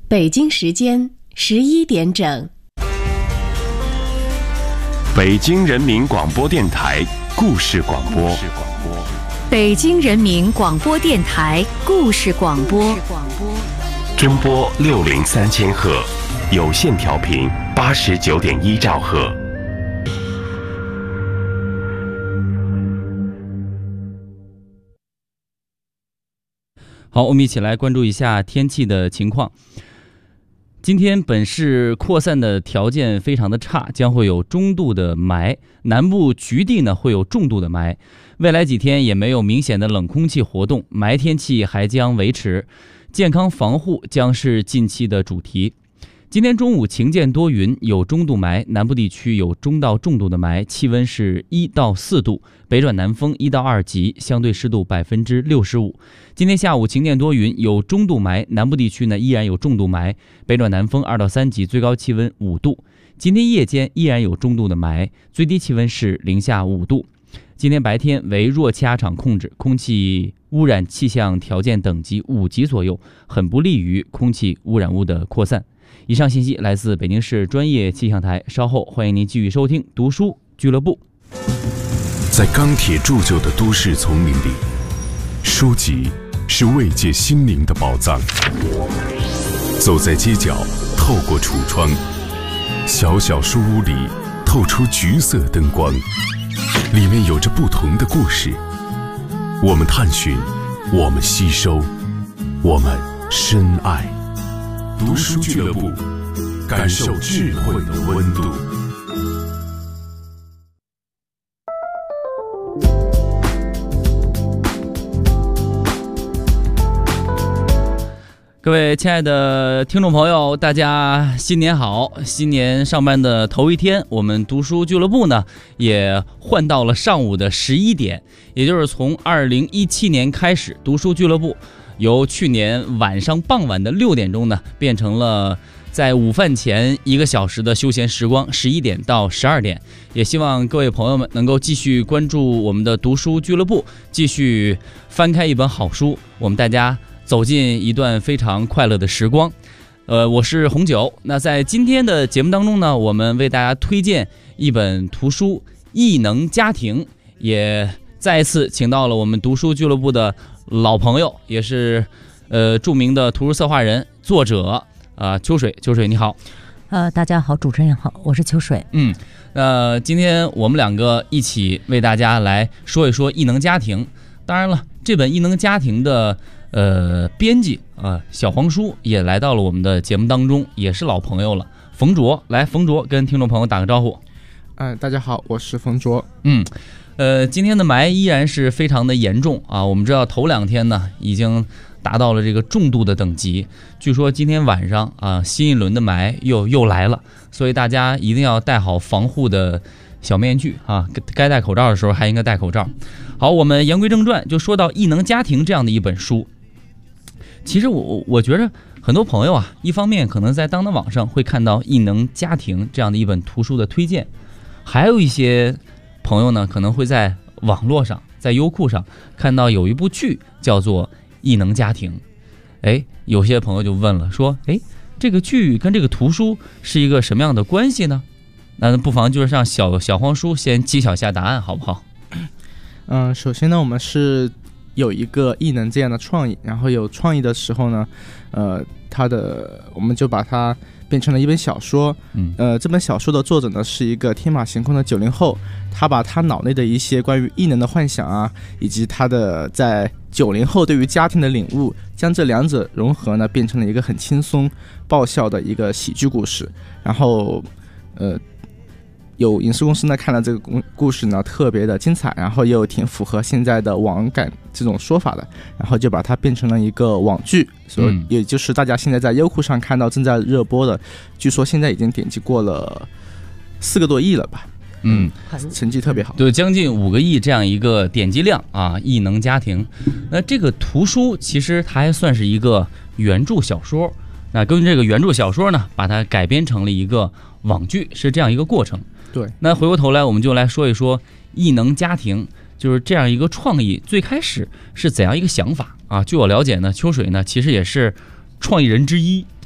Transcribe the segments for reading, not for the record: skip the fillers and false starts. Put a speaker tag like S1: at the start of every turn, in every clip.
S1: 北京时间11点整。
S2: 北京人民广播电台故事广播。
S3: 北京人民广播电台故事广播。
S2: 中波603000赫，有线调频89.1兆赫。
S4: 好，我们一起来关注一下天气的情况。今天本市扩散的条件非常的差，将会有中度的霾，南部局地呢会有重度的霾。未来几天也没有明显的冷空气活动，霾天气还将维持，健康防护将是近期的主题。今天中午晴间多云，有中度霾，南部地区有中到重度的霾，气温是1到4度，北转南风1到2级，相对湿度65%。今天下午晴间多云，有中度霾，南部地区呢依然有重度霾，北转南风2到3级，最高气温5度。今天夜间依然有中度的霾，最低气温是零下5度。今天白天为弱气压场控制，空气污染气象条件等级5级左右，很不利于空气污染物的扩散。以上信息来自北京市专业气象台，稍后欢迎您继续收听读书俱乐部。
S2: 在钢铁铸就的都市丛林里，书籍是慰藉心灵的宝藏。走在街角，透过橱窗，小小书屋里透出橘色灯光，里面有着不同的故事。我们探寻，我们吸收，我们深爱。读书俱乐部，感受智慧的温度。
S4: 各位亲爱的听众朋友，大家新年好！新年上班的头一天，我们读书俱乐部呢也换到了上午的11点，也就是从2017年开始，读书俱乐部由去年晚上傍晚的6点钟呢，变成了在午饭前1个小时的休闲时光，11点到12点。也希望各位朋友们能够继续关注我们的读书俱乐部，继续翻开一本好书，我们大家走进一段非常快乐的时光。我是红九。那在今天的节目当中呢，我们为大家推荐一本图书《异能家庭》，也再一次请到了我们读书俱乐部的老朋友，也是著名的图书策划人、作者秋水。秋水你好。
S5: 大家好，主持人好，我是秋水。
S4: 今天我们两个一起为大家来说一说《异能家庭》。当然了，这本《异能家庭》的编辑小黄书也来到了我们的节目当中，也是老朋友了。冯卓，来，冯卓跟听众朋友打个招呼。
S6: 大家好，我是冯卓。
S4: 今天的霾依然是非常的严重啊！我们知道头2天呢已经达到了这个重度的等级，据说今天晚上新一轮的霾又来了，所以大家一定要戴好防护的小面具啊，该戴口罩的时候还应该戴口罩。好，我们言归正传，就说到《异能家庭》这样的一本书。其实我觉得很多朋友一方面可能在当当网上会看到《异能家庭》这样的一本图书的推荐，还有一些朋友呢可能会在网络上，在优酷上看到有一部剧叫做《异能家庭》。有些朋友就问了，说这个剧跟这个图书是一个什么样的关系呢？那不妨就是让小黄书先揭晓下答案好不好？
S6: 首先呢，我们是有一个异能这样的创意，然后有创意的时候呢，我们就把它变成了一本小说。这本小说的作者呢是一个天马行空的90后，他把他脑内的一些关于异能的幻想以及他的在90后对于家庭的领悟，将这两者融合呢，变成了一个很轻松爆笑的一个喜剧故事。然后有影视公司呢看了这个故事呢特别的精彩，然后又挺符合现在的网感这种说法的，然后就把它变成了一个网剧，所以也就是大家现在在优酷上看到正在热播的，据说现在已经点击过了4个多亿了吧。成绩特别好，
S4: 对，将近5个亿这样一个点击量异能家庭。那这个图书其实它还算是一个原著小说，那根据这个原著小说呢，把它改编成了一个网剧，是这样一个过程。
S6: 对，
S4: 那回过头来我们就来说一说异能家庭，就是这样一个创意最开始是怎样一个想法据我了解呢，秋水呢其实也是创意人之一。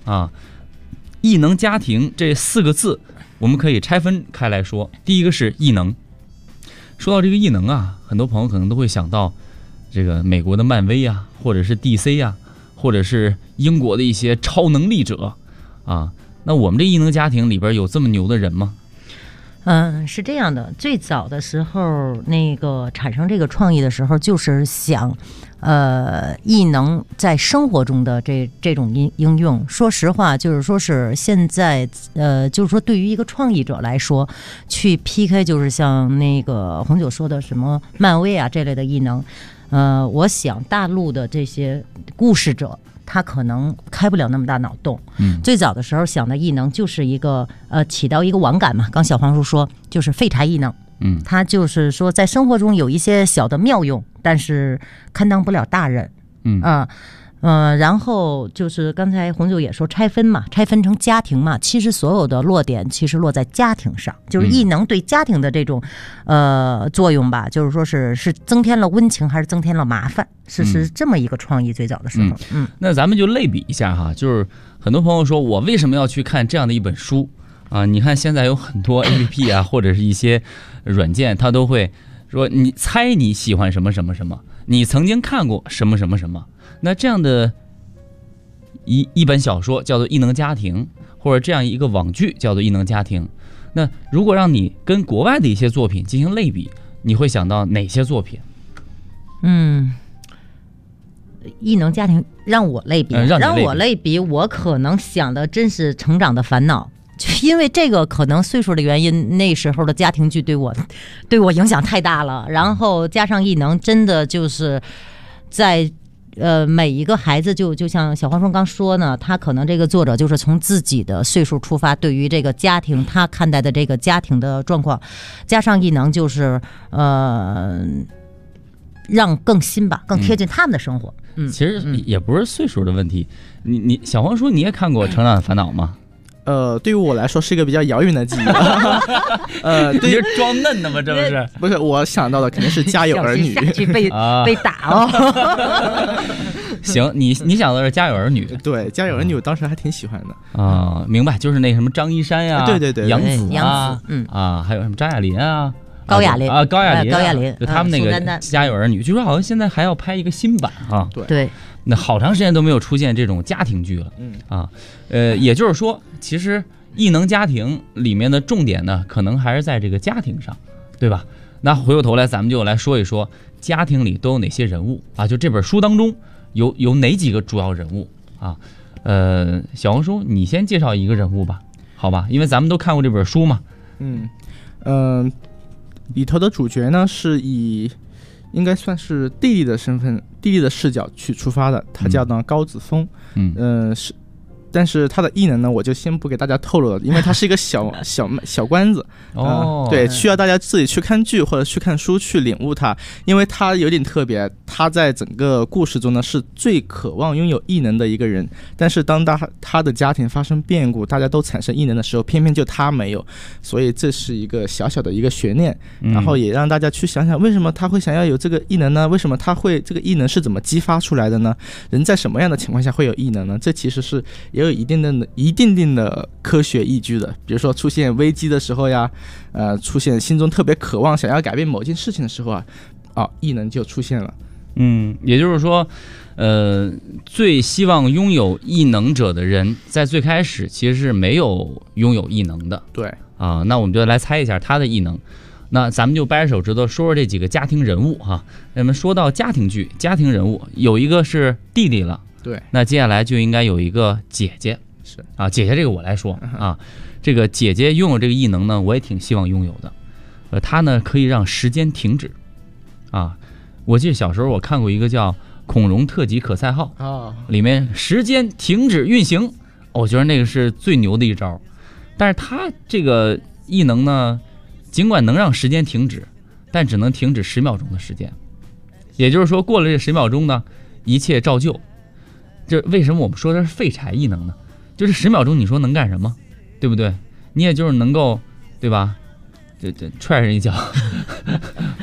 S4: 啊。异能家庭这4个字，我们可以拆分开来说。第一个是异能。说到这个异能啊，很多朋友可能都会想到这个美国的漫威啊，或者是 DC 啊，或者是英国的一些超能力者啊。那我们这异能家庭里边有这么牛的人吗？
S5: 是这样的，最早的时候，那个产生这个创意的时候，就是想，异能在生活中的这种应用。说实话，就是说是现在，就是说对于一个创意者来说，去 PK 就是像那个红酒说的什么漫威啊这类的异能，我想大陆的这些故事者，他可能开不了那么大脑洞。最早的时候想的异能就是一个起到一个网感嘛。刚小黄叔说就是废柴异能，他就是说在生活中有一些小的妙用，但是堪当不了大任。然后就是刚才红酒也说拆分嘛，拆分成家庭嘛，其实所有的落点其实落在家庭上，就是异能对家庭的这种作用吧，就是说是增添了温情还是增添了麻烦，是这么一个创意。最早的时候，
S4: 那咱们就类比一下哈，就是很多朋友说我为什么要去看这样的一本书啊？你看现在有很多 APP 啊，或者是一些软件，它都会说你猜你喜欢什么什么什么，你曾经看过什么什么什么。那这样的一本小说叫做《异能家庭》，或者这样一个网剧叫做《异能家庭》。那如果让你跟国外的一些作品进行类比，你会想到哪些作品？
S5: 异能家庭让我类比，让我类比，我可能想的真是成长的烦恼。就因为这个可能岁数的原因，那时候的家庭剧对我影响太大了，然后加上异能，真的就是在每一个孩子就像小黄叔刚说呢，他可能这个作者就是从自己的岁数出发，对于这个家庭他看待的这个家庭的状况，加上异能就是让更新吧，更贴近他们的生活。
S4: 其实也不是岁数的问题。你小黄叔你也看过《成长的烦恼》吗？
S6: 对于我来说是一个比较遥远的记忆。
S4: 你是装嫩的吗？这不是？
S6: 不是，我想到的肯定是《家有儿女》。
S5: 被打哦。
S4: 行，你想到的是《家有儿女》。
S6: 对，《家有儿女》我当时还挺喜欢的
S4: 啊。明白，就是那什么张一山呀，
S6: 对，
S4: 杨紫啊，还有什么张亚林啊。
S5: 高亚麟，
S4: 就他们那个《家有儿女》，据说好像现在还要拍一个新版啊。
S5: 对，
S4: 那好长时间都没有出现这种家庭剧了。也就是说，其实异能家庭里面的重点呢，可能还是在这个家庭上，对吧？那回过头来，咱们就来说一说家庭里都有哪些人物啊？就这本书当中有哪几个主要人物啊？小红书，你先介绍一个人物吧，好吧？因为咱们都看过这本书嘛。
S6: 里头的主角呢是以应该算是弟弟的身份、弟弟的视角去出发的，他叫呢高子峰。但是他的异能呢，我就先不给大家透露了，因为他是一个小关子。对，需要大家自己去看剧或者去看书去领悟它，因为他有点特别，他在整个故事中呢是最渴望拥有异能的一个人，但是当他的家庭发生变故，大家都产生异能的时候，偏偏就他没有，所以这是一个小小的一个悬念。然后也让大家去想想，为什么他会想要有这个异能呢？为什么他会这个异能是怎么激发出来的呢？人在什么样的情况下会有异能呢？这其实是也有一定的科学依据的，比如说出现危机的时候呀，出现心中特别渴望想要改变某件事情的时候异能就出现了。
S4: 也就是说，最希望拥有异能者的人，在最开始其实是没有拥有异能的。
S6: 对
S4: 啊，那我们就来猜一下他的异能。那咱们就掰着手指头说说这几个家庭人物哈。那么说到家庭剧、家庭人物，有一个是弟弟了。
S6: 对，
S4: 那接下来就应该有一个姐姐。
S6: 是
S4: 啊，姐姐这个我来说啊，这个姐姐拥有这个异能呢，我也挺希望拥有的。她呢可以让时间停止啊。我记得小时候我看过一个叫《恐龙特级可赛号》里面时间停止运行，我觉得那个是最牛的一招。但是她这个异能呢，尽管能让时间停止，但只能停止10秒钟的时间。也就是说，过了这10秒钟呢，一切照旧。这为什么我们说它是废柴异能呢？就是10秒钟，你说能干什么，对不对？你也就是能够，对吧？这踹人一脚，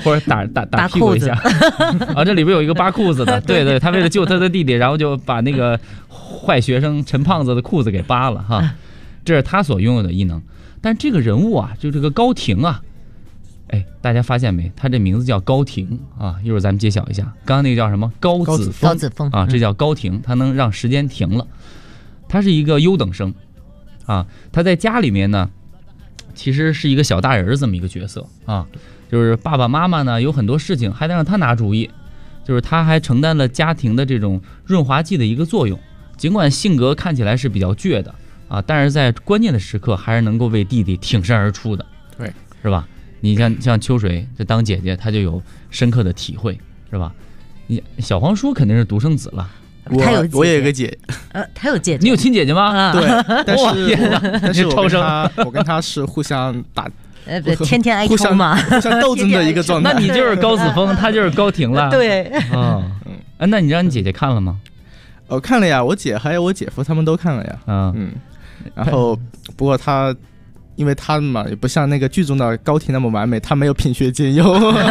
S4: 或者打屁股一下啊，这里边有一个扒裤子的，对对，他为了救他的弟弟，然后就把那个坏学生陈胖子的裤子给扒了哈，这是他所拥有的异能。但这个人物啊，就这个高庭啊，哎，大家发现没？他这名字叫高庭啊，一会儿咱们揭晓一下。刚刚那个叫什么？高子峰啊，这叫高庭，他能让时间停了。他是一个优等生啊，他在家里面呢，其实是一个小大人这么一个角色啊，就是爸爸妈妈呢有很多事情还得让他拿主意，就是他还承担了家庭的这种润滑剂的一个作用。尽管性格看起来是比较倔的啊，但是在关键的时刻还是能够为弟弟挺身而出的，
S6: 对，
S4: 是吧？你像秋水这当姐姐，她就有深刻的体会，是吧？你小黄叔肯定是独生子了，
S6: 我也有个姐，
S5: 他有姐姐，
S4: 你有亲姐姐吗？
S6: 对，但是我跟他是互相打，
S5: 天天挨抽嘛，
S6: 互相斗争的一个状态。
S4: 那你就是高子峰，他就是高庭了。
S5: 对，
S4: 那你让你姐姐看了吗？
S6: 我看了呀，我姐还有我姐夫他们都看了呀。然后不过因为他嘛也不像那个剧中的高庭那么完美，他没有品学兼优，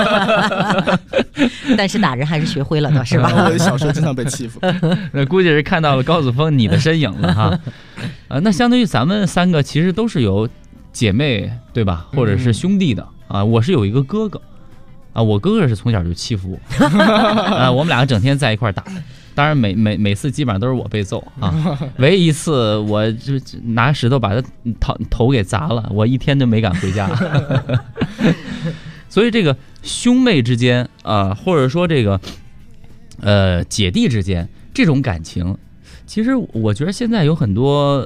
S5: 但是打人还是学会了的，是吧？
S6: 我小时候经常被欺负，
S4: 那估计是看到了高子峰你的身影了哈。那相对于咱们三个其实都是有姐妹对吧，或者是兄弟的啊。我是有一个哥哥啊，我哥哥是从小就欺负我啊，我们两个整天在一块打。当然每次基本上都是我被揍啊，唯一次我就拿石头把他头给砸了，我一天就没敢回家。所以这个兄妹之间啊，或者说这个姐弟之间这种感情，其实我觉得现在有很多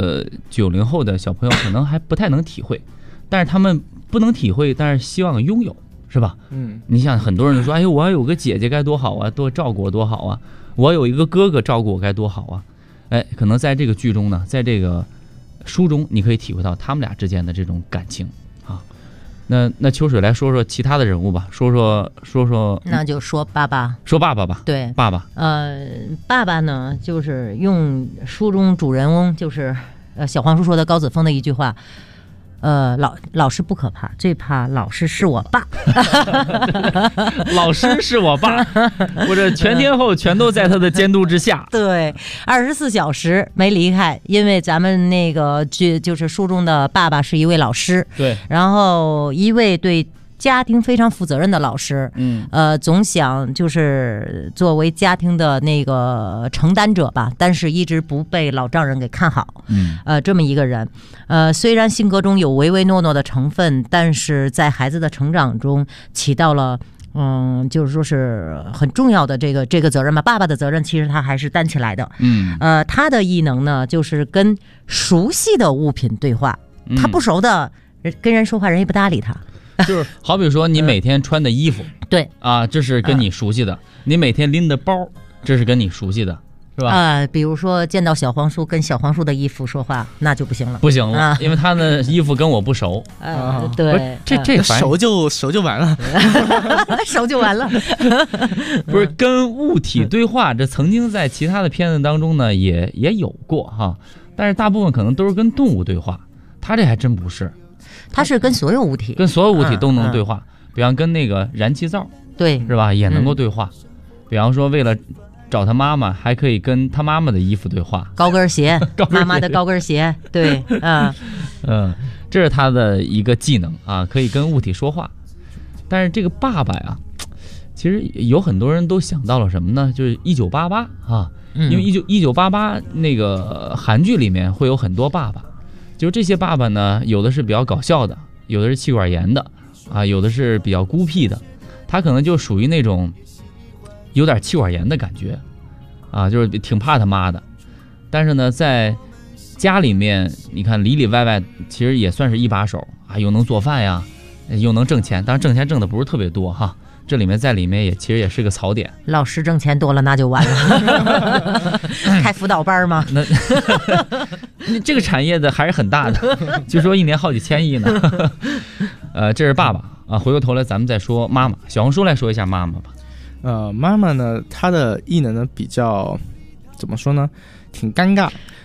S4: 90后的小朋友可能还不太能体会，但是他们不能体会，但是希望拥有，是吧？你想很多人说，哎呦，我要有个姐姐该多好啊，多照顾我多好啊。我有一个哥哥照顾我该多好啊！哎，可能在这个剧中呢，在这个书中，你可以体会到他们俩之间的这种感情啊。那秋水来说说其他的人物吧，说说，
S5: 那就说爸爸，
S4: 说爸爸吧。对，爸爸。
S5: 爸爸呢，就是用书中主人翁就是小黄书说的高子峰的一句话。老师不可怕，最怕老师是我爸。
S4: 老师是我爸，或者全天候全都在他的监督之下。
S5: 对，24小时没离开，因为咱们那个就是书中的爸爸是一位老师，
S4: 对，
S5: 然后一位对家庭非常负责任的老师，总想就是作为家庭的那个承担者吧，但是一直不被老丈人给看好，这么一个人，虽然性格中有唯唯诺诺的成分，但是在孩子的成长中起到了就是说是很重要的这个责任吧。爸爸的责任其实他还是担起来的，他的异能呢就是跟熟悉的物品对话，他不熟的跟人说话，人也不搭理他。
S4: 就是好比说你每天穿的衣服，
S5: 对
S4: 啊，这是跟你熟悉的；你每天拎的包，这是跟你熟悉的，是吧？
S5: 比如说见到小黄书跟小黄书的衣服说话，那就不行了，
S4: 不行了，因为他的衣服跟我不熟。
S5: 对，
S4: 这
S6: 熟就完了，
S5: 熟就完了。
S4: 不是跟物体对话，这曾经在其他的片子当中呢也有过哈，但是大部分可能都是跟动物对话，他这还真不是。
S5: 它是跟所有物体
S4: 都能对话，比方跟那个燃气灶，
S5: 对，
S4: 是吧？也能够对话。比方说，为了找他妈妈，还可以跟他妈妈的衣服对话。
S5: 高跟鞋，妈妈的高跟鞋，对，
S4: 这是他的一个技能啊，可以跟物体说话。但是这个爸爸呀，其实有很多人都想到了什么呢？就是1988啊，因为1988那个韩剧里面会有很多爸爸。就这些爸爸呢，有的是比较搞笑的，有的是气管炎的啊，有的是比较孤僻的，他可能就属于那种有点气管炎的感觉啊，就是挺怕他妈的。但是呢，在家里面，你看里里外外其实也算是一把手啊，又能做饭呀，又能挣钱，当然挣钱挣的不是特别多哈。这里面在里面其实也是个槽点。
S5: 老师挣钱多了那就完了。开辅导班吗？
S4: 那这个产业的还是很大的，据说1年好几千亿呢。这是爸爸啊。回过头来咱们再说妈妈，小红书来说一下妈妈吧。
S6: 妈妈呢，她的异能呢比较怎么说呢，挺尴尬。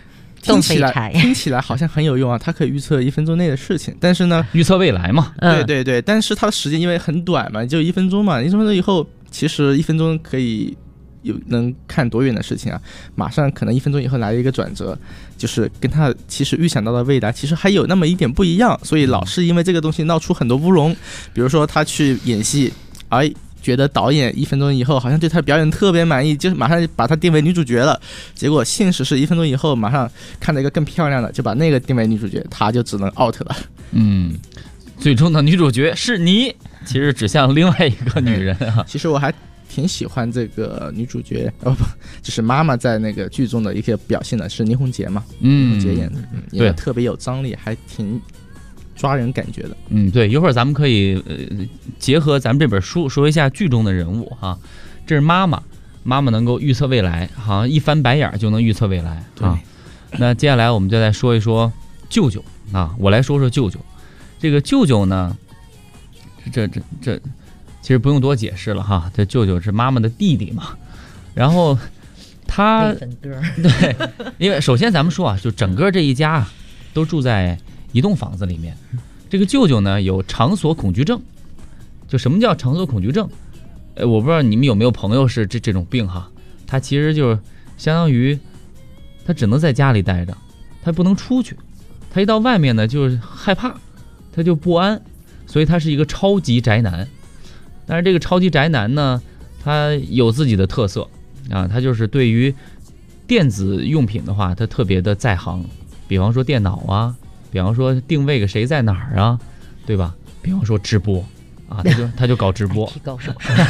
S6: 听起来好像很有用啊，它可以预测1分钟内的事情，但是呢，
S4: 预测未来嘛。
S6: 对，但是它的时间因为很短嘛，就1分钟嘛，1分钟以后，其实1分钟可以能看多远的事情啊，马上可能1分钟以后来了一个转折，就是跟他其实预想到的未来其实还有那么一点不一样，所以老是因为这个东西闹出很多乌龙。比如说他去演戏，觉得导演1分钟以后好像对他表演特别满意，就是马上把他定为女主角了，结果现实是1分钟以后马上看到一个更漂亮的，就把那个定为女主角，他就只能 out 了。
S4: 最终的女主角是你，其实指向另外一个女人啊。
S6: 其实我还挺喜欢这个女主角就是妈妈在那个剧中的一个表现的是倪虹洁嘛，倪虹洁演的，也特别有张力，还挺抓人感觉的。
S4: 对，一会儿咱们可以结合咱们这本书说一下剧中的人物哈。这是妈妈能够预测未来，好像一翻白眼就能预测未来啊。那接下来我们就再说一说舅舅啊，我来说说舅舅。这个舅舅呢，这其实不用多解释了哈，这舅舅是妈妈的弟弟嘛。然后他对，因为首先咱们说啊，就整个这一家都住在一栋房子里面。这个舅舅呢有场所恐惧症。就什么叫场所恐惧症？我不知道你们有没有朋友是这种病哈。他其实就是相当于他只能在家里待着，他不能出去，他一到外面呢就是害怕，他就不安，所以他是一个超级宅男。但是这个超级宅男呢，他有自己的特色啊，他就是对于电子用品的话，他特别的在行。比方说电脑啊，比方说定位个谁在哪儿啊，对吧？比方说直播啊，他就搞直播。
S5: IT 高手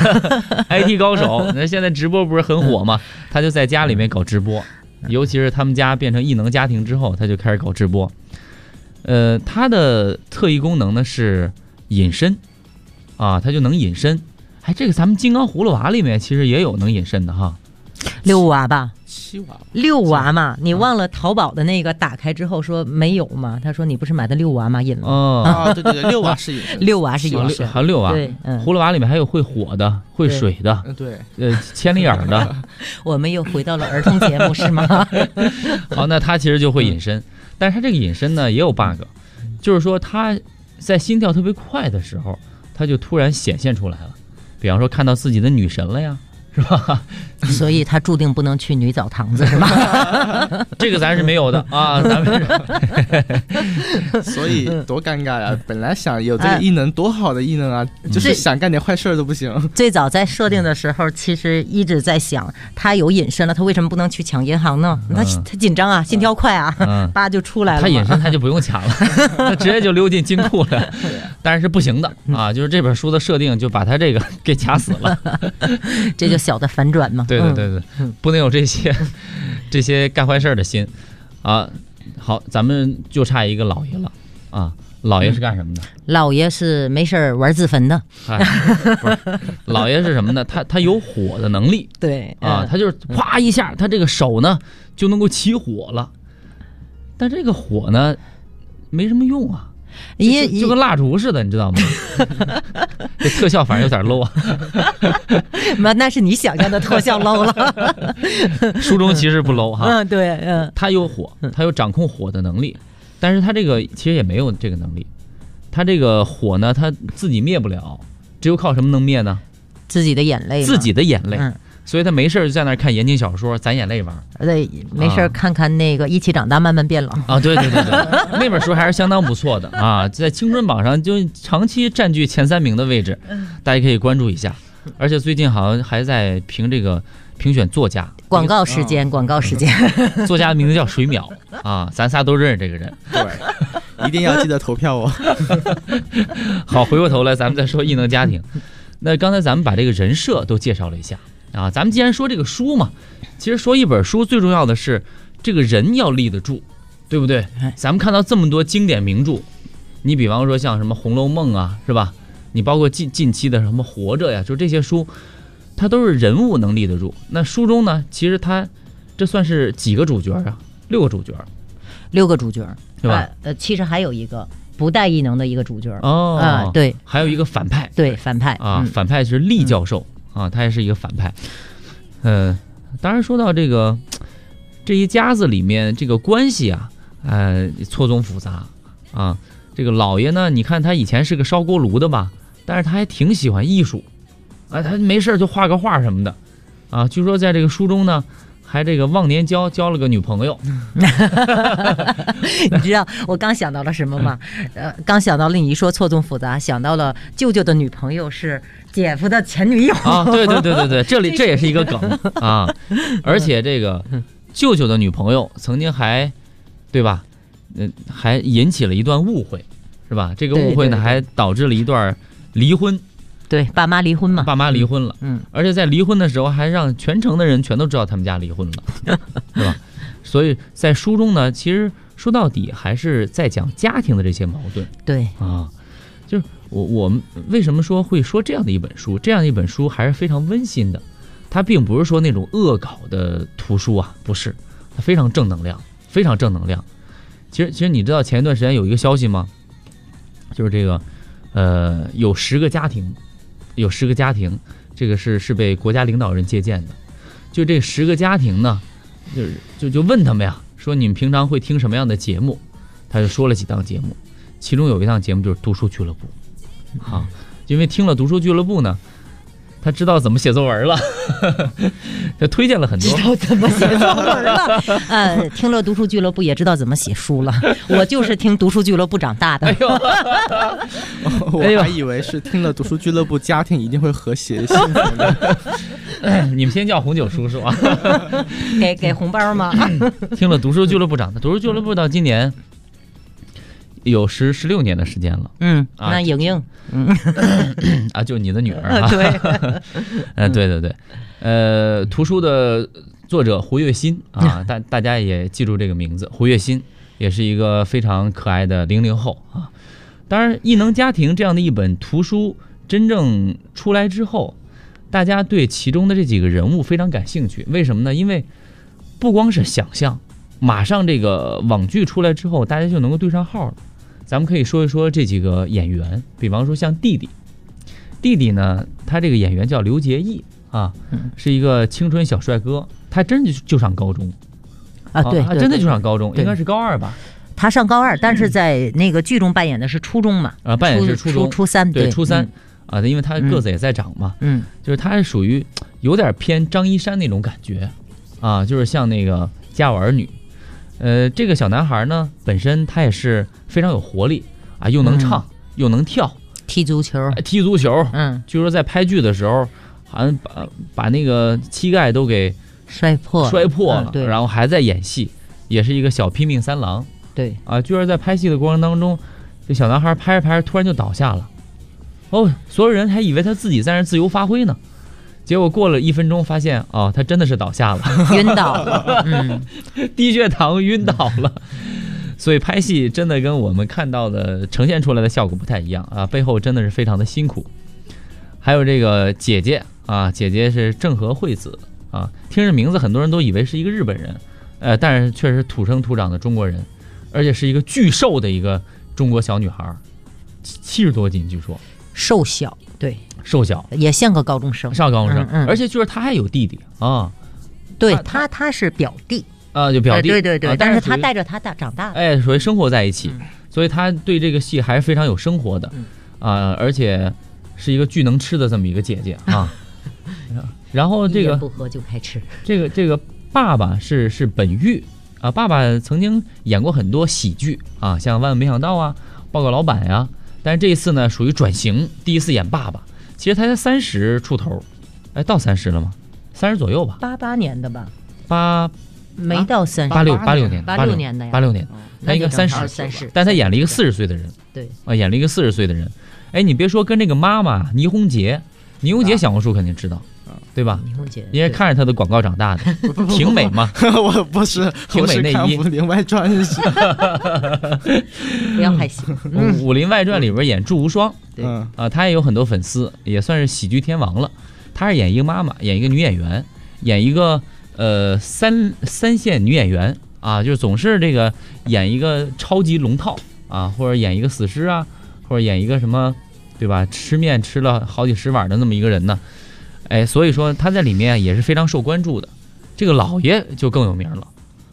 S4: IT 高手。那现在直播不是很火吗？他就在家里面搞直播，尤其是他们家变成异能家庭之后，他就开始搞直播。他的特异功能呢是隐身啊，他就能隐身。这个咱们金刚葫芦娃里面其实也有能隐身的哈。
S5: 6娃吧
S6: ，7娃
S5: ，6娃嘛，你忘了淘宝的那个打开之后说没有吗？他说你不是买的6娃吗？隐了。
S6: 对，6娃是隐身
S5: ，6娃是隐身，
S4: 还有6娃。
S5: 对，
S4: 葫芦娃里面还有会火的，会水的，
S6: 对，
S4: 千里眼的。
S5: 我们又回到了儿童节目是吗？
S4: 好，那他其实就会隐身，但是他这个隐身呢也有 bug， 就是说他在心跳特别快的时候，他就突然显现出来了，比方说看到自己的女神了呀。是吧？
S5: 所以他注定不能去女澡堂子是吗？
S4: 这个咱是没有的啊，咱们
S6: 所以多尴尬呀！本来想有这个异能，多好的异能啊，就是想干点坏事都不行。
S5: 最早在设定的时候，其实一直在想，他有隐身了，他为什么不能去抢银行呢？他紧张啊，心跳快啊，叭就出来了。
S4: 他隐身他就不用抢了，他直接就溜进金库了。但是不行的啊，就是这本书的设定就把他这个给卡死了。
S5: 这就小的反转嘛。
S4: 对，不能有这些干坏事的心啊。好，咱们就差一个老爷了啊。老爷是干什么的？
S5: 老爷是没事玩自焚的。
S4: 不是，老爷是什么呢？他有火的能力。
S5: 对
S4: 啊，他就是啪一下，他这个手呢就能够起火了。但这个火呢没什么用啊。就跟蜡烛似的，你知道吗？这特效反正有点 low 啊。
S5: 那是你想象的特效 low 了。
S4: 书中其实不 low 哈。
S5: 对，
S4: 他有火，他有掌控火的能力，但是他这个其实也没有这个能力。他这个火呢，他自己灭不了，只有靠什么能灭呢？
S5: 自己的眼泪。
S4: 所以他没事就在那儿看言情小说，攒眼泪玩。
S5: 对，没事看看那个一起长大慢慢变老
S4: 啊。对，那本书还是相当不错的啊，在青春榜上就长期占据前3名的位置，大家可以关注一下。而且最近好像还在评选作家。
S5: 广告时间。
S4: 作家的名字叫水淼啊，咱仨都认识这个人。
S6: 对，一定要记得投票哦。
S4: 好，回过头来咱们再说异能家庭。那刚才咱们把这个人设都介绍了一下啊，咱们既然说这个书嘛，其实说一本书最重要的是这个人要立得住，对不对？咱们看到这么多经典名著，你比方说像什么《红楼梦》啊，是吧？你包括近期的什么《活着》呀，就这些书，它都是人物能立得住。那书中呢，其实它这算是几个主角啊？6个主角
S5: ，6个主角，
S4: 对吧？
S5: 其实还有一个不带异能的一个主角对，
S4: 还有一个反派，
S5: 对，反派
S4: 啊，反派是厉教授。啊，他也是一个反派，当然说到这个
S7: 这一家子里面这个关系啊，错综复杂啊。这个老爷呢，你看他以前是个烧锅炉的吧，但是他还挺喜欢艺术，他没事就画个画什么的，啊，据说在这个书中呢，还这个忘年交了个女朋友。
S5: 你知道我刚想到了什么吗？刚想到了你一说错综复杂，想到了舅舅的女朋友是姐夫的前女友
S7: 啊，对，这也是一个梗啊，而且这个舅舅的女朋友曾经还，对吧？还引起了一段误会，是吧？这个误会呢，还导致了一段离婚。
S5: 对，爸妈离婚嘛，
S7: 爸妈离婚了，而且在离婚的时候，还让全城的人全都知道他们家离婚了，是吧？所以在书中呢，其实说到底还是在讲家庭的这些矛盾。
S5: 对
S7: 啊，就是我们为什么说会说这样的一本书？这样的一本书还是非常温馨的，它并不是说那种恶搞的图书啊，不是，它非常正能量，非常正能量。其实你知道前一段时间有一个消息吗？就是这个，有10个家庭，这个是被国家领导人接见的。就这10个家庭呢，就问他们呀，说你们平常会听什么样的节目？他就说了几档节目，其中有一档节目就是读书俱乐部，啊，因为听了读书俱乐部呢，他知道怎么写作文了，他推荐了很多。
S5: 知道怎么写作文了，听了读书俱乐部也知道怎么写书了。我就是听读书俱乐部长大的。
S6: 我还以为是听了读书俱乐部，家庭一定会和谐幸福的。
S7: 你们先叫红酒叔叔啊，
S5: 给红包吗？
S7: 听了读书俱乐部长的，读书俱乐部到今年有16年的时间了。
S5: 那莹莹，
S7: 啊，就你的女儿啊。
S5: 对，
S7: 对，图书的作者胡月新啊，大家也记住这个名字，胡月新也是一个非常可爱的00后啊。当然，异能家庭这样的一本图书真正出来之后，大家对其中的这几个人物非常感兴趣。为什么呢？因为不光是想象，马上这个网剧出来之后，大家就能够对上号了。咱们可以说一说这几个演员，比方说像弟弟呢，他这个演员叫刘杰毅啊，是一个青春小帅哥，他真就上高中
S5: 啊，对，
S7: 他真的就上高中，应该是高2吧。
S5: 他上高2，但是在那个剧中扮演的是初中嘛，
S7: 扮演是初中
S5: 初3，
S7: 对，初3啊，因为他个子也在长嘛，就是他是属于有点偏张一山那种感觉啊，就是像那个家有儿女。这个小男孩呢，本身他也是非常有活力啊，又能唱又能跳，
S5: 踢足球，
S7: 据说在拍剧的时候，好像把那个膝盖都给摔破了，然后还在演戏，也是一个小拼命3郎。
S5: 对
S7: 啊，据说在拍戏的过程当中，这小男孩拍着拍着突然就倒下了，所有人还以为他自己在那自由发挥呢。结果过了1分钟，发现他真的是倒下了，
S5: 晕倒了，
S7: 低血糖晕倒了。所以拍戏真的跟我们看到的呈现出来的效果不太一样啊，背后真的是非常的辛苦。还有这个姐姐啊，姐姐是郑和惠子啊，听着名字很多人都以为是一个日本人，但是确实土生土长的中国人，而且是一个巨瘦的一个中国小女孩，70多斤，据说
S5: 瘦小，对。
S7: 瘦小
S5: 也像个高中生，
S7: 上高中生，而且就是他还有弟弟啊，
S5: 对他是表弟
S7: 啊，就表弟，
S5: 对，但是他带着他长大的，
S7: 属于生活在一起，所以他对这个戏还是非常有生活的啊，而且是一个巨能吃的这么一个姐姐啊。然后这个
S5: 不喝就开吃，
S7: 这个爸爸是本玉啊，爸爸曾经演过很多喜剧啊，像《万万没想到》啊，《报告老板》呀，但是这一次呢属于转型，第一次演爸爸。其实他才30出头，到30了吗？30左右吧。
S5: 88年的吧？没到30。
S7: 86年
S5: 的呀。
S7: 86年，他应该30，但他演了一个40岁的人。
S5: 对
S7: 啊，演了一个40岁的人。你别说，跟这个妈妈倪虹洁小红书肯定知道，对吧？
S5: 倪虹洁，
S7: 因为看着她的广告长大的，挺美嘛。
S6: 我不是，
S7: 挺美内衣。
S6: 《武林外传》
S5: 不要害羞。
S7: 《武林外传》里边演祝无双，
S5: 对
S7: 啊，她也有很多粉丝，也算是喜剧天王了。她是演一个妈妈，演一个女演员，演一个三线女演员啊，就是总是这个演一个超级龙套啊，或者演一个死尸啊，或者演一个什么，对吧？吃面吃了好几10碗的那么一个人呢。所以说他在里面也是非常受关注的。这个老爷就更有名了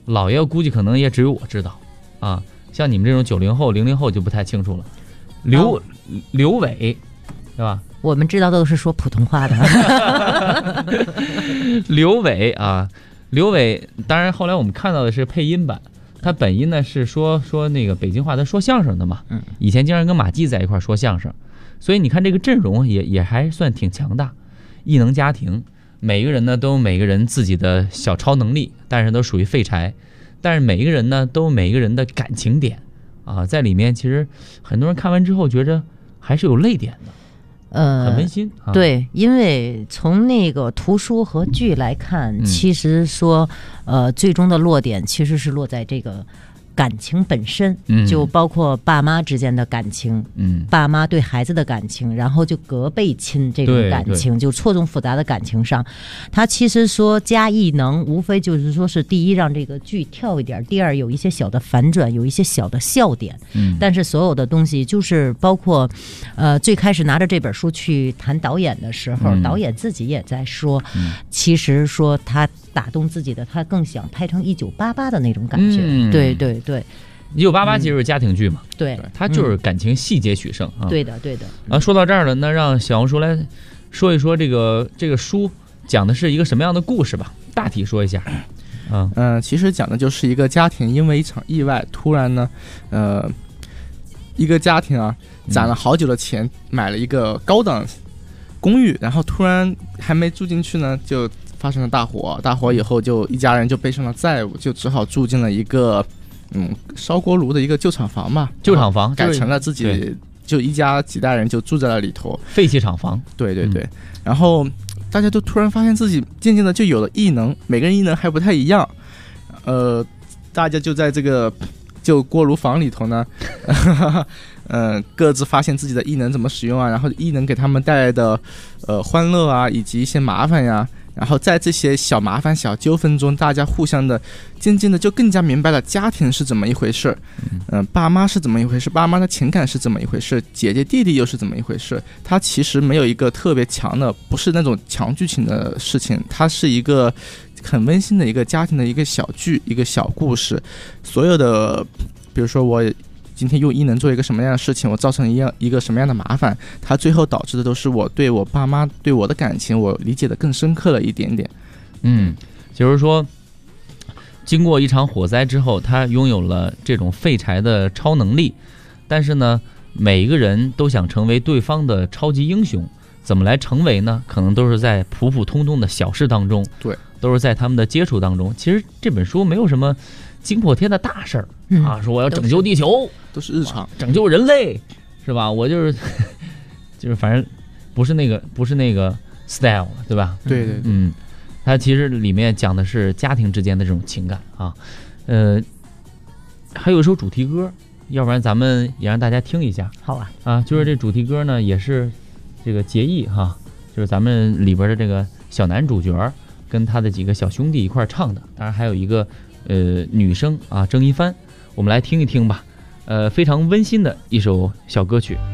S7: 姥爷估计可能也只有我知道啊。像你们这种90后、00后就不太清楚了。刘伟，对吧？
S5: 我们知道都是说普通话的。
S7: 刘伟啊，刘伟，当然后来我们看到的是配音版，他本音呢是说那个北京话，他说相声的嘛，以前经常跟马季在一块说相声，所以你看这个阵容也还算挺强大，异能家庭，每个人呢都有每个人自己的小超能力，但是都属于废柴，但是每一个人呢都有每一个人的感情点啊，在里面其实很多人看完之后觉着还是有泪点的。很温馨啊。
S5: 对，因为从那个图书和剧来看，其实说最终的落点其实是落在这个感情本身，就包括爸妈之间的感情，爸妈对孩子的感情，然后就隔辈亲这种感情，就错综复杂的感情上，他其实说加异能，无非就是说是第一让这个剧跳一点，第二有一些小的反转，有一些小的笑点，但是所有的东西就是包括最开始拿着这本书去谈导演的时候，导演自己也在说，其实说他打动自己的，他更想拍成1988的那种感觉，对对对
S7: ，1988其实是家庭剧嘛，
S5: 对，
S7: 它就是感情细节取胜啊。
S5: 对的，对的。
S7: 啊，说到这儿了，那让小红书来说一说这个书讲的是一个什么样的故事吧，大体说一下。
S6: 其实讲的就是一个家庭因为一场意外，突然呢，一个家庭啊，攒了好久的钱买了一个高档公寓，然后突然还没住进去呢，就发生了大火。大火以后，就一家人就背上了债务，就只好住进了一个烧锅炉的一个旧厂房吧，
S7: 旧厂房
S6: 改成了自己就一家几代人就住在了里头，
S7: 废弃厂房。
S6: 对对对，然后大家都突然发现自己渐渐的就有了异能，每个人异能还不太一样，大家就在这个就锅炉房里头呢，各自发现自己的异能怎么使用啊，然后异能给他们带来的欢乐啊，以及一些麻烦呀。然后在这些小麻烦小纠纷中，大家互相的渐渐的就更加明白了家庭是怎么一回事，爸妈是怎么一回事，爸妈的情感是怎么一回事，姐姐弟弟又是怎么一回事。它其实没有一个特别强的，不是那种强剧情的事情，它是一个很温馨的一个家庭的一个小剧，一个小故事。所有的比如说我今天用异能做一个什么样的事情，我造成一个什么样的麻烦，它最后导致的都是我对我爸妈对我的感情，我理解的更深刻了一点点。
S7: 就是说经过一场火灾之后，他拥有了这种废柴的超能力，但是呢每一个人都想成为对方的超级英雄，怎么来成为呢？可能都是在普普通通的小事当中，
S6: 对，
S7: 都是在他们的接触当中。其实这本书没有什么惊破天的大事儿啊，说我要拯救地球，
S6: 都是日常，
S7: 拯救人类，是吧？我就是反正不是那个 style， 对吧？
S6: 对对对，
S7: 它其实里面讲的是家庭之间的这种情感啊，还有一首主题歌，要不然咱们也让大家听一下。
S5: 好啊，
S7: 就是这主题歌呢，也是这个结义哈，就是咱们里边的这个小男主角跟他的几个小兄弟一块唱的，当然还有一个女生啊，郑一帆，我们来听一听吧。非常温馨的一首小歌曲。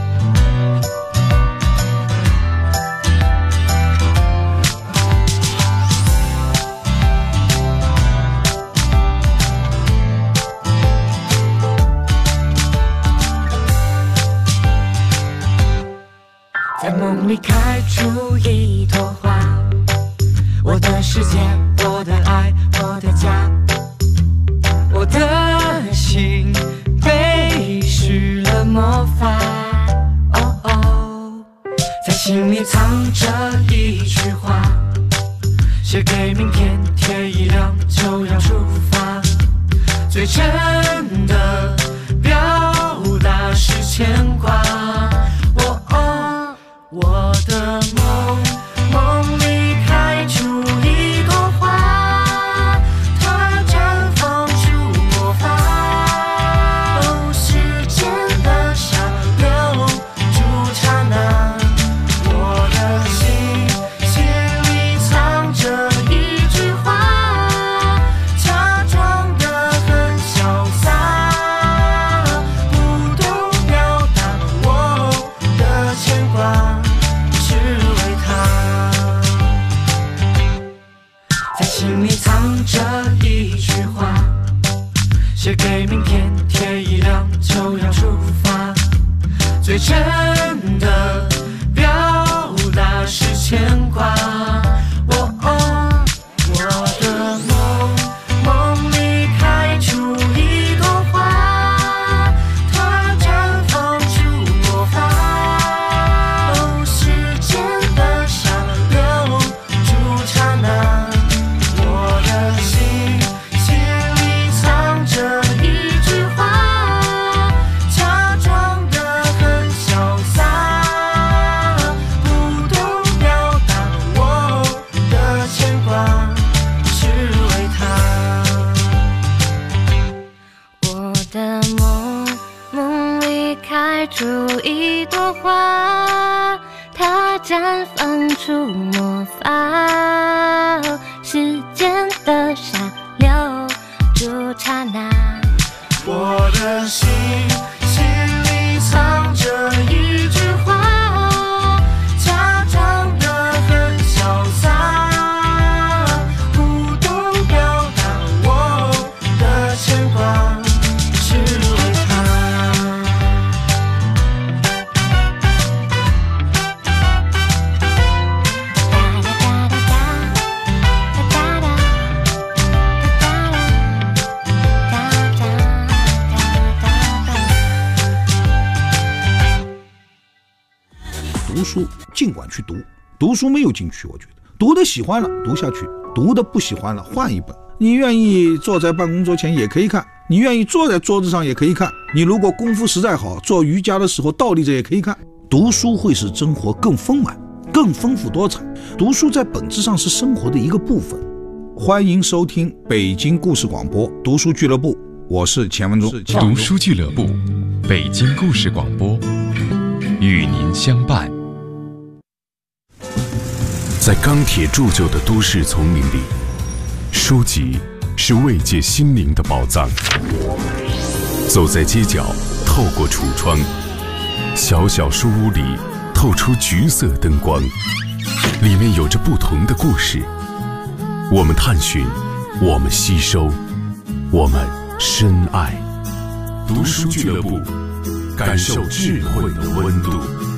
S8: 在梦里开出一朵花，我的世界，我的爱，我的家，我的心被施了魔法。哦哦，在心里藏着一句话，写给明天，天一亮就要出发。最真的表达是牵挂。我的梦里开出一朵花，它绽放出魔法。哦，时间的小留住刹那，我的心里藏着一句真的表达是牵挂。
S9: 出一朵花，它绽放出魔法，时间的沙留住刹那。
S8: 我的心里藏着一句话，假装得很潇洒，不懂表达我的牵挂，是为他。
S10: 读书尽管去读，读书没有禁区，我觉得读的喜欢了读下去，读的不喜欢了换一本。你愿意坐在办公桌前也可以看，你愿意坐在桌子上也可以看，你如果功夫实在好，做瑜伽的时候倒立着也可以看。读书会使生活更丰满，更丰富多彩。读书在本质上是生活的一个部分。欢迎收听北京故事广播读书俱乐部，我是钱文忠。
S2: 读书俱乐部，北京故事广播，与您相伴。在钢铁铸就的都市丛林里，书籍是慰藉心灵的宝藏。走在街角，透过橱窗，小小书屋里透出橘色灯光，里面有着不同的故事。我们探寻，我们吸收，我们深爱。读书俱乐部，感受智慧的温度。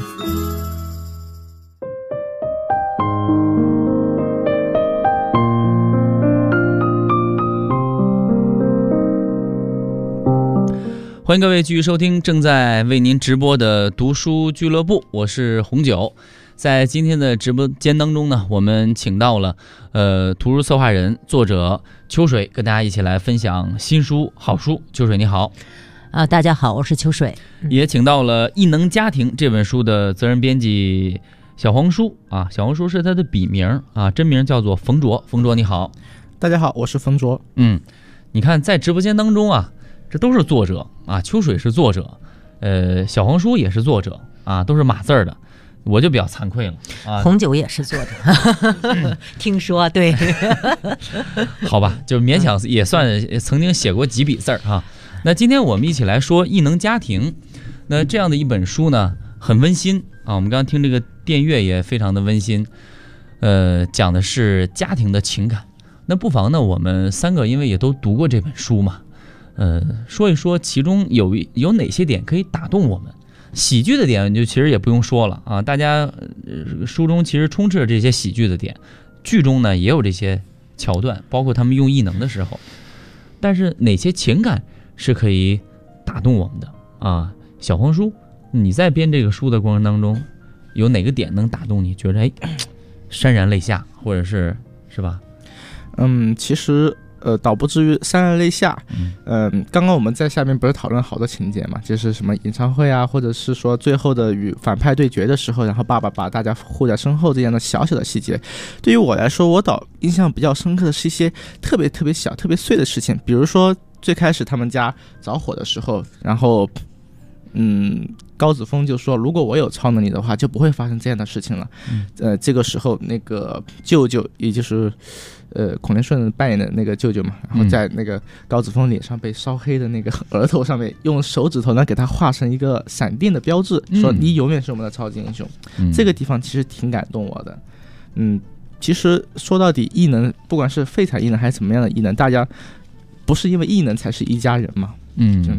S4: 欢迎各位继续收听正在为您直播的读书俱乐部，我是红九。在今天的直播间当中呢，我们请到了图书策划人作者秋水，跟大家一起来分享新书好书。秋水你好。
S5: 大家好，我是秋水。
S4: 也请到了《异能家庭》这本书的责任编辑小黄书啊，小黄书是他的笔名啊，真名叫做冯卓。冯卓你好。
S6: 大家好，我是冯卓。
S4: 你看在直播间当中啊，这都是作者啊，秋水是作者，小黄书也是作者啊，都是码字的，我就比较惭愧了啊。
S5: 红酒也是作者，听说对，
S4: 好吧，就勉强也算曾经写过几笔字啊。那今天我们一起来说《异能家庭》，那这样的一本书呢，很温馨啊。我们刚刚听这个电乐也非常的温馨，讲的是家庭的情感。那不妨呢，我们三个因为也都读过这本书嘛。说一说其中有哪些点可以打动我们。喜剧的点就其实也不用说了啊，大家书中其实充斥着这些喜剧的点，剧中呢也有这些桥段，包括他们用异能的时候。但是哪些情感是可以打动我们的啊？小黄书，你在编这个书的过程当中，有哪个点能打动你，觉得潸然泪下，或者是吧？
S6: 其实倒不至于潸然泪下。刚刚我们在下面不是讨论好多情节嘛，就是什么演唱会啊，或者是说最后的与反派对决的时候，然后爸爸把大家护在身后这样的小小的细节。对于我来说，我倒印象比较深刻的是一些特别特别小特别碎的事情，比如说最开始他们家着火的时候，然后高子峰就说如果我有超能力的话就不会发生这样的事情了。这个时候那个舅舅也就是孔连顺扮演的那个舅舅嘛，然后在那个高子峰脸上被烧黑的那个额头上面用手指头呢给他画成一个闪电的标志，说你永远是我们的超级英雄。这个地方其实挺感动我的。其实说到底，异能不管是废柴异能还是怎么样的异能，大家不是因为异能才是一家人嘛。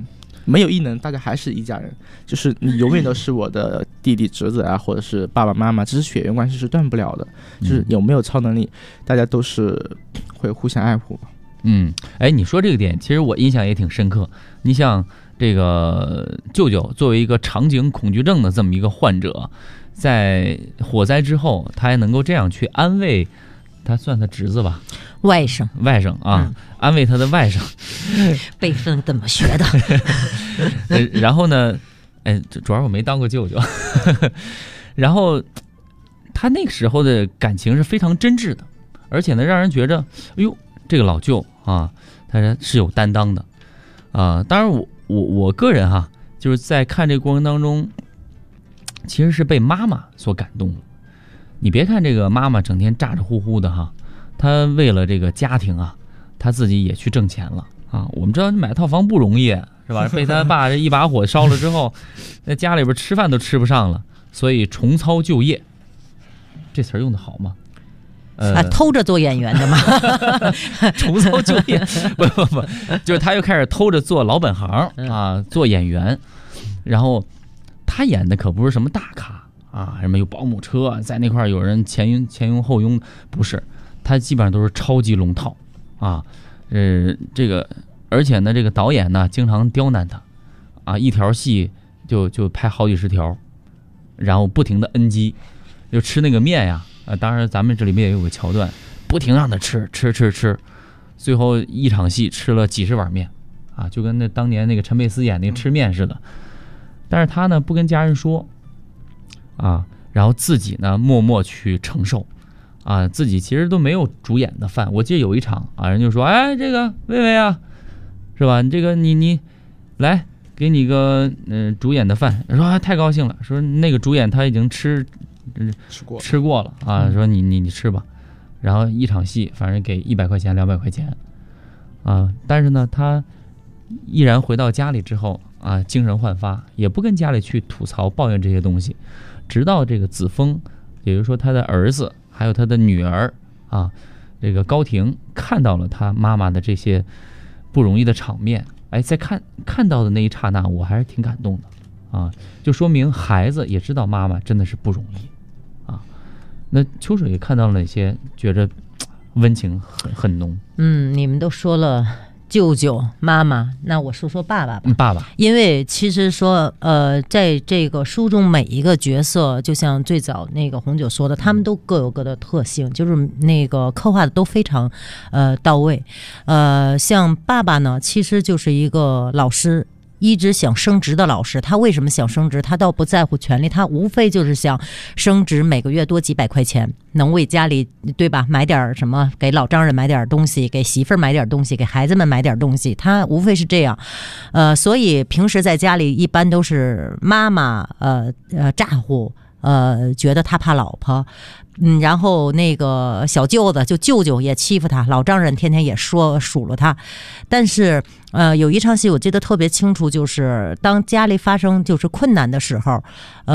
S6: 没有异能，大家还是一家人，就是你永远都是我的弟弟侄子啊，或者是爸爸妈妈，这是血缘关系是断不了的。就是有没有超能力，大家都是会互相爱护。
S7: 哎，你说这个点，其实我印象也挺深刻。你像这个舅舅作为一个场景恐惧症的这么一个患者，在火灾之后，他还能够这样去安慰他，算他侄子吧，
S5: 外甥
S7: 啊，安慰他的外甥。
S5: 辈分怎么学的？
S7: 然后呢，主要我没当过舅舅。然后他那个时候的感情是非常真挚的，而且呢，让人觉着，哎呦，这个老舅啊，他是有担当的啊。当然我个人哈，就是在看这个过程当中，其实是被妈妈所感动了。你别看这个妈妈整天咋咋呼呼的哈，她为了这个家庭啊，她自己也去挣钱了啊。我们知道买套房不容易，是吧？被他爸这一把火烧了之后，在家里边吃饭都吃不上了，所以重操旧业。这词儿用的好吗？
S5: 偷着做演员的嘛。
S7: 重操旧业，不，就是他又开始偷着做老本行啊，做演员。然后他演的可不是什么大咖啊，什么有保姆车在那块有人前拥后拥，不是，他基本上都是超级龙套啊。这个而且呢，这个导演呢经常刁难他啊，一条戏就拍好几十条，然后不停的 NG， 就吃那个面呀。当然咱们这里面也有个桥段，不停让他吃，最后一场戏吃了几十碗面啊，就跟那当年那个陈佩斯演那个吃面似的。但是他呢不跟家人说啊，然后自己呢默默去承受啊，自己其实都没有主演的饭。我记得有一场啊，人就说，哎，这个薇薇啊，是吧？这个你来给你个主演的饭。说太高兴了，说那个主演他已经吃过了啊，说你吃吧。然后一场戏反正给100块钱200块钱啊，但是呢他依然回到家里之后啊，精神焕发，也不跟家里去吐槽抱怨这些东西。直到这个子枫，也就是说他的儿子还有他的女儿啊，这个高婷看到了他妈妈的这些不容易的场面，哎，在看到的那一刹那，我还是挺感动的啊，就说明孩子也知道妈妈真的是不容易啊。那秋水也看到了哪些觉着温情很浓？
S5: 你们都说了舅舅妈妈，那我说说爸爸吧。
S7: 爸爸，
S5: 因为其实说在这个书中每一个角色，就像最早那个红酒说的，他们都各有各的特性，就是那个刻画的都非常到位。像爸爸呢，其实就是一个老师，一直想升职的老师。他为什么想升职？他倒不在乎权利，他无非就是想升职，每个月多几百块钱，能为家里，对吧，买点什么，给老丈人买点东西，给媳妇儿买点东西，给孩子们买点东西，他无非是这样。所以平时在家里一般都是妈妈咋呼，觉得他怕老婆。然后那个小舅子就舅舅也欺负他，老丈人天天也数落他。但是有一场戏我记得特别清楚，就是当家里发生就是困难的时候，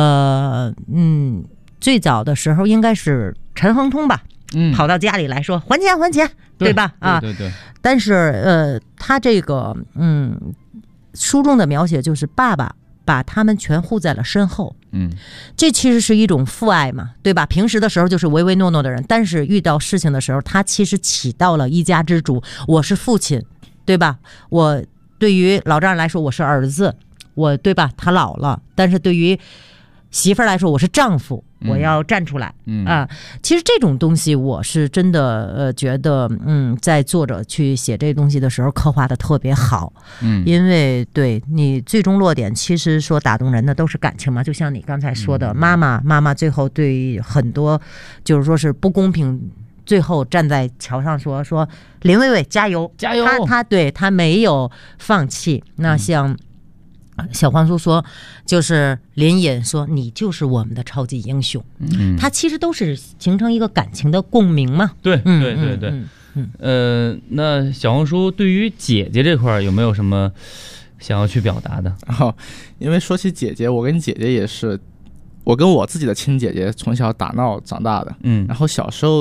S5: 最早的时候应该是陈亨通吧，跑到家里来说还钱，对吧？
S7: 对。
S5: 但是他这个书中的描写就是爸爸把他们全护在了身后，这其实是一种父爱嘛，对吧？平时的时候就是唯唯诺诺的人，但是遇到事情的时候，他其实起到了一家之主。我是父亲，对吧？我对于老丈人来说我是儿子，我对吧？他老了，但是对于媳妇儿来说我是丈夫，我要站出来其实这种东西我是真的觉得在作者去写这东西的时候刻画的特别好。因为对你最终落点其实说打动人的都是感情嘛，就像你刚才说的，妈妈最后对很多就是说是不公平，最后站在桥上说林薇薇加油，他对他没有放弃。那像小黄书说，就是林隐说你就是我们的超级英雄，他其实都是形成一个感情的共鸣嘛。
S7: 对。那小黄书对于姐姐这块有没有什么想要去表达的？
S6: 因为说起姐姐，我跟姐姐也是，我跟我自己的亲姐姐从小打闹长大的，然后小时候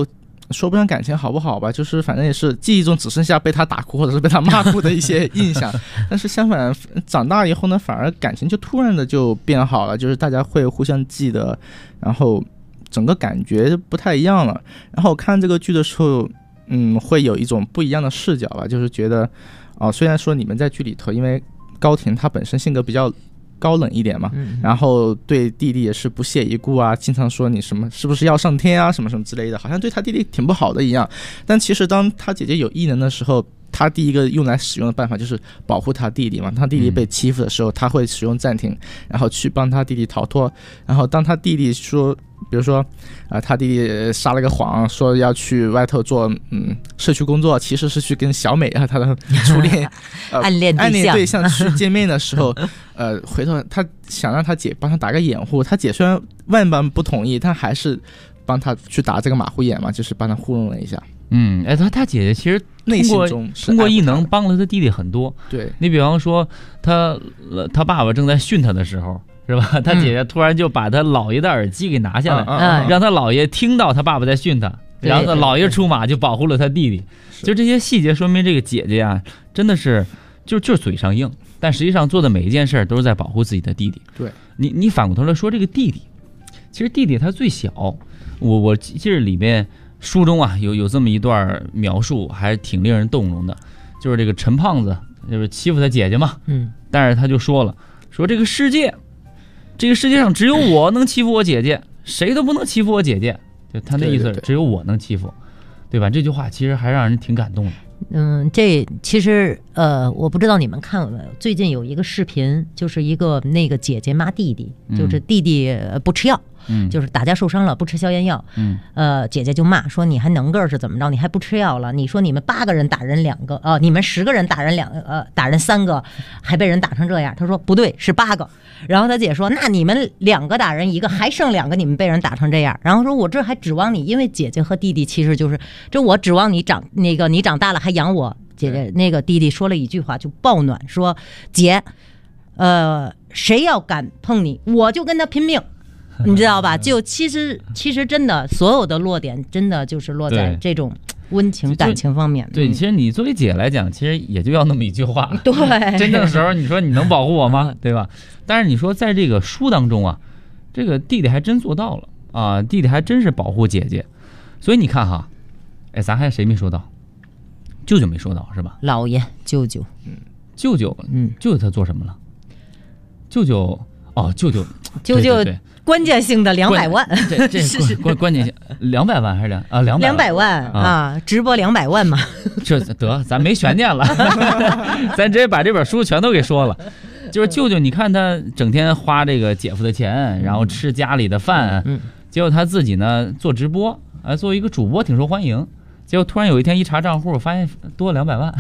S6: 说不上感情好不好吧，就是反正也是记忆中只剩下被他打哭或者是被他骂哭的一些印象。但是相反，长大以后呢，反而感情就突然的就变好了，就是大家会互相记得，然后整个感觉不太一样了。然后看这个剧的时候，会有一种不一样的视角吧，就是觉得，虽然说你们在剧里头，因为高婷她本身性格比较高冷一点嘛，然后对弟弟也是不屑一顾啊，经常说你什么是不是要上天啊，什么什么之类的，好像对他弟弟挺不好的一样。但其实当他姐姐有异能的时候，他第一个用来使用的办法就是保护他弟弟嘛。他弟弟被欺负的时候，他会使用暂停，然后去帮他弟弟逃脱。然后当他弟弟说，比如说他弟弟撒了个谎，说要去外头做社区工作，其实是去跟小美他的初恋
S5: 暗恋
S6: 对象去见面的时候，回头他想让他姐帮他打个掩护，他姐虽然万般不同意，但还是帮他去打这个马虎眼嘛，就是帮他糊弄了一下。
S7: 他姐姐其实
S6: 内心中
S7: 通过异能帮了他弟弟很多。
S6: 对，
S7: 你比方说他爸爸正在训他的时候，是吧？他姐姐突然就把他姥爷的耳机给拿下来，让他姥爷听到他爸爸在训他，然后他姥爷出马就保护了他弟弟。就这些细节说明这个姐姐啊，真的是就是嘴上硬，但实际上做的每一件事都是在保护自己的弟弟。
S6: 对，
S7: 你反过头来说这个弟弟，其实弟弟他最小，我记得里面书中啊有这么一段描述，还挺令人动容的，就是这个陈胖子就是欺负他姐姐嘛，但是他就说这个世界上只有我能欺负我姐姐，谁都不能欺负我姐姐，就他那意思只有我能欺负，对吧？这句话其实还让人挺感动的。
S5: 这其实我不知道你们看过没有，最近有一个视频，就是一个那个姐姐骂弟弟，就是弟弟不吃药，就是打架受伤了不吃消炎药，姐姐就骂说你还能个是怎么着，你还不吃药了，你说你们8个人打人2个，你们10个人打人打人3个，还被人打成这样，他说不对是8个，然后他姐说那你们2个打人1个，还剩2个你们被人打成这样，然后说我这还指望你，因为姐姐和弟弟其实就是这我指望你你长大了还养我。姐姐那个弟弟说了一句话就爆暖，说姐谁要敢碰你我就跟他拼命，你知道吧？就其实真的所有的落点真的就是落在这种温情感情方面。
S7: 对，其实你作为姐来讲，其实也就要那么一句话。
S5: 对，
S7: 真正的时候你说你能保护我吗？对吧？但是你说在这个书当中啊，这个弟弟还真做到了啊，弟弟还真是保护姐姐。所以你看哈，咱还谁没说到？舅舅没说到是吧？
S5: 姥爷、舅舅，
S7: 舅舅他做什么了？舅舅
S5: 对关键性的200万，
S7: 这是关键性200万还是200
S5: 万啊？直播200万嘛？
S7: 这得咱没悬念了，咱直接把这本书全都给说了。就是舅舅，你看他整天花这个姐夫的钱，然后吃家里的饭，结果他自己呢做直播，作为一个主播挺受欢迎。结果突然有一天一查账户，发现多了200万，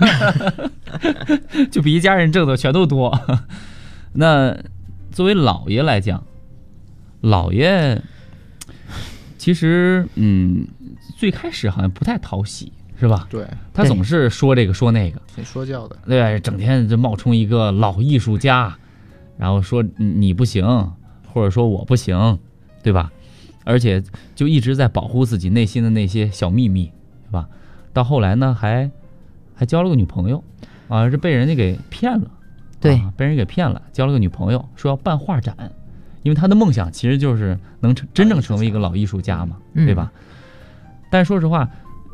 S7: 就比一家人挣的全都多。那作为姥爷来讲，姥爷其实最开始好像不太讨喜，是吧？
S6: 对，
S7: 他总是说这个说那个，
S6: 挺说教的。
S7: 对，整天就冒充一个老艺术家，然后说你不行，或者说我不行，对吧？而且就一直在保护自己内心的那些小秘密。吧，到后来呢，还交了个女朋友，是被人家给骗了，
S5: 对，
S7: 被人给骗了，交了个女朋友，说要办画展，因为他的梦想其实就是能真正成为一个老艺术家嘛，对吧？但是说实话，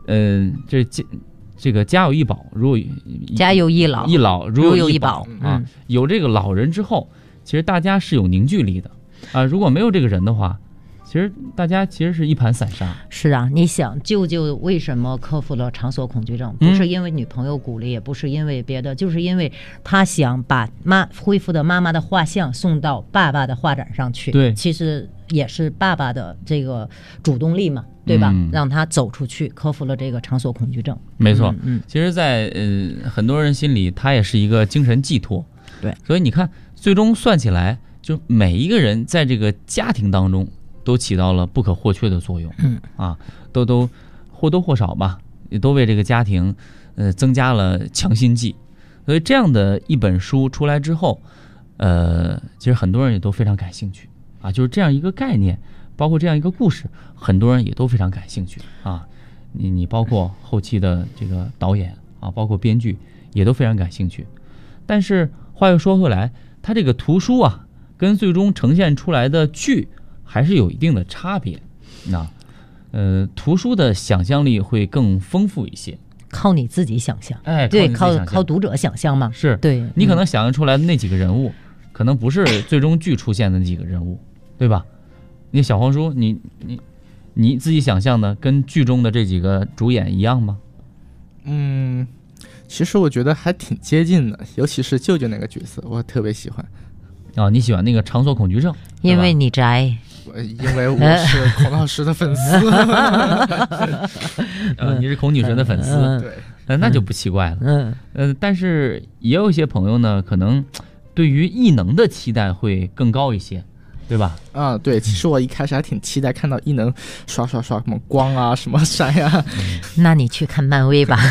S7: 这个家有一宝，
S5: 家有一老，
S7: 一老如有一宝
S5: 啊。
S7: 有这个老人之后，其实大家是有凝聚力的啊。如果没有这个人的话，其实大家其实是一盘散沙。
S5: 是啊，你想舅舅为什么克服了场所恐惧症？不是因为女朋友鼓励，也不是因为别的，就是因为他想把恢复的妈妈的画像送到爸爸的画展上去。
S7: 对，
S5: 其实也是爸爸的这个主动力嘛，对吧？让他走出去，克服了这个场所恐惧症。
S7: 没错，其实在很多人心里，他也是一个精神寄托。
S5: 对，
S7: 所以你看，最终算起来，就每一个人在这个家庭当中都起到了不可或缺的作用，都或多或少吧，也都为这个家庭，增加了强心剂。所以这样的一本书出来之后，其实很多人也都非常感兴趣啊，就是这样一个概念，包括这样一个故事，很多人也都非常感兴趣啊。 你包括后期的这个导演啊，包括编剧也都非常感兴趣。但是话又说回来，它这个图书啊，跟最终呈现出来的剧还是有一定的差别。图书的想象力会更丰富一些，
S5: 靠你自己想象，
S7: 哎，
S5: 对，
S7: 靠
S5: 读者想象嘛，
S7: 是
S5: 对，
S7: 你可能想象出来的那几个人物，可能不是最终剧出现的那几个人物，对吧？你小黄书，你自己想象的跟剧中的这几个主演一样吗？
S6: 其实我觉得还挺接近的，尤其是舅舅那个角色，我特别喜欢。
S7: 你喜欢那个场所恐惧症？
S5: 因为你宅。
S6: 因为我是孔老师的粉丝。
S7: 你是孔女神的粉丝，对，那就不奇怪了。但是也有一些朋友呢，可能对于异能的期待会更高一些，对吧？
S6: 对，其实我一开始还挺期待看到异能刷什么光啊，什么闪呀。
S5: 那你去看漫威吧。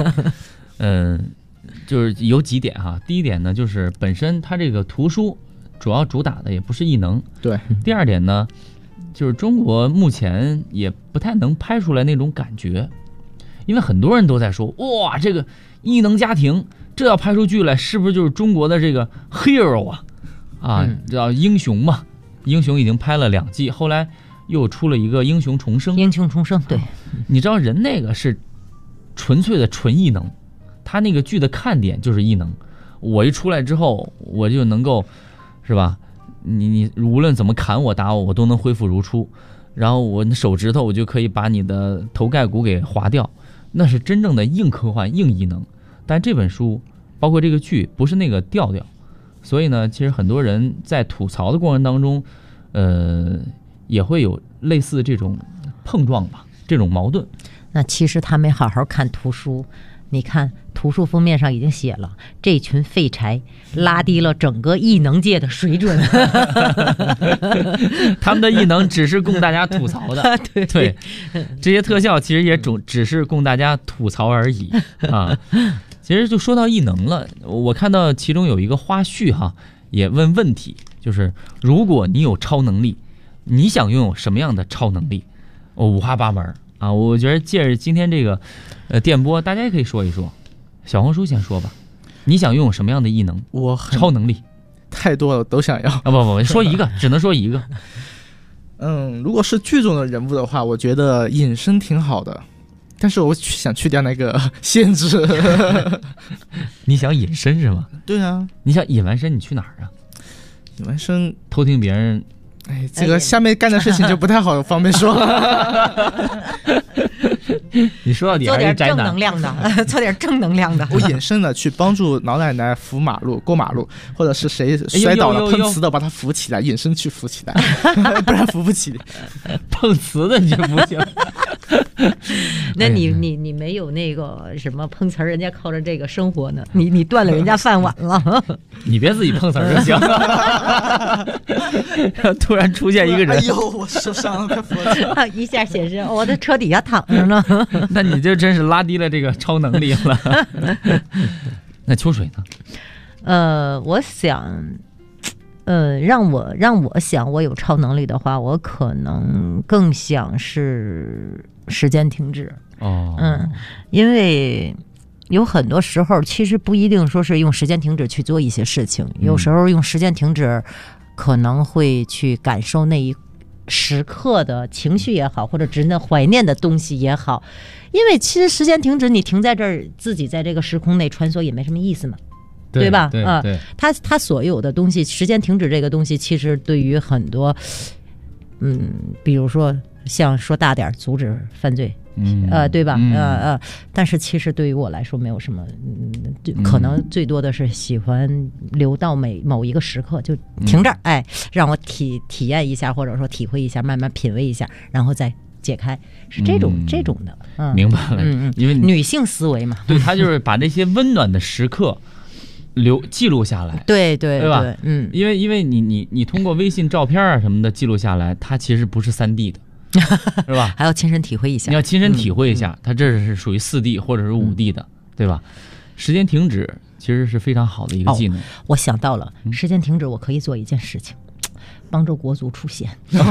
S7: 就是有几点哈。第一点呢，就是本身它这个图书主要主打的也不是异能，
S6: 对。
S7: 第二点呢，就是中国目前也不太能拍出来那种感觉，因为很多人都在说，哇，这个异能家庭这要拍出剧来，是不是就是中国的这个 hero 啊？叫英雄嘛？英雄已经拍了2季，后来又出了一个英雄重生。
S5: 对，
S7: 你知道人那个是纯粹的纯异能，他那个剧的看点就是异能。我一出来之后，我就能够。是吧？你无论怎么砍我打我，我都能恢复如初。然后我手指头我就可以把你的头盖骨给划掉，那是真正的硬科幻、硬异能。但这本书包括这个剧不是那个调调，所以呢，其实很多人在吐槽的过程当中，也会有类似这种碰撞吧，这种矛盾。
S5: 那其实他没好好看图书。你看图书封面上已经写了，这群废柴拉低了整个异能界的水准。
S7: 他们的异能只是供大家吐槽的。对，这些特效其实也只是供大家吐槽而已啊。其实就说到异能了，我看到其中有一个花絮哈，也问问题，就是如果你有超能力，你想拥有什么样的超能力？五花八门啊。我觉得借着今天这个电波，大家也可以说一说。小红书先说吧，你想拥有什么样的异能？超能力
S6: 太多了，都想要。
S7: 不，说一个，只能说一个。
S6: 如果是剧中的人物的话，我觉得隐身挺好的，但是我想去掉那个限制。
S7: 你想隐身是吗？
S6: 对啊。
S7: 你想隐完身，你去哪儿啊？
S6: 隐完身
S7: 偷听别人。
S6: 这个下面干的事情就不太好方便说了。
S7: 你说到底还是宅男。
S5: 做点正能量的，做点正能量的。
S6: 我隐身的去帮助老奶奶过马路，或者是谁摔倒了碰瓷的把他扶起来，隐身去扶起来，不然扶不起。
S7: 碰瓷的你就不行。
S5: 那你没有那个什么碰瓷儿，人家靠着这个生活呢，你断了人家饭碗了。
S7: 你别自己碰瓷儿就行。突然出现一个人，
S6: 哎呦，我受伤了，快扶我！
S5: 一下显示我在车底下躺着呢。
S7: 那你就真是拉低了这个超能力了。那秋水
S5: 呢？我想，让我想我有超能力的话，我可能更想是时间停止。因为有很多时候其实不一定说是用时间停止去做一些事情，有时候用时间停止可能会去感受那一时刻的情绪也好，或者值得怀念的东西也好。因为其实时间停止，你停在这儿，自己在这个时空内穿梭也没什么意思嘛，对吧？
S7: 对，
S5: 它所有的东西，时间停止这个东西，其实对于很多，比如说像说大点，阻止犯罪。对吧？但是其实对于我来说没有什么，可能最多的是喜欢留到某一个时刻就停这儿，让我体验一下，或者说体会一下，慢慢品味一下，然后再解开，是这种的。
S7: 明白了。因为
S5: 女性思维嘛，
S7: 对，她就是把这些温暖的时刻记录下来。
S5: 对
S7: 吧？因为你通过微信照片啊什么的记录下来，它其实不是3D 的。是吧？
S5: 还要亲身体会一下。
S7: 你要亲身体会一下，它这是属于4D 或者是5D 的，对吧？时间停止其实是非常好的一个技能。
S5: 我想到了，时间停止，我可以做一件事情。 帮助国足出线。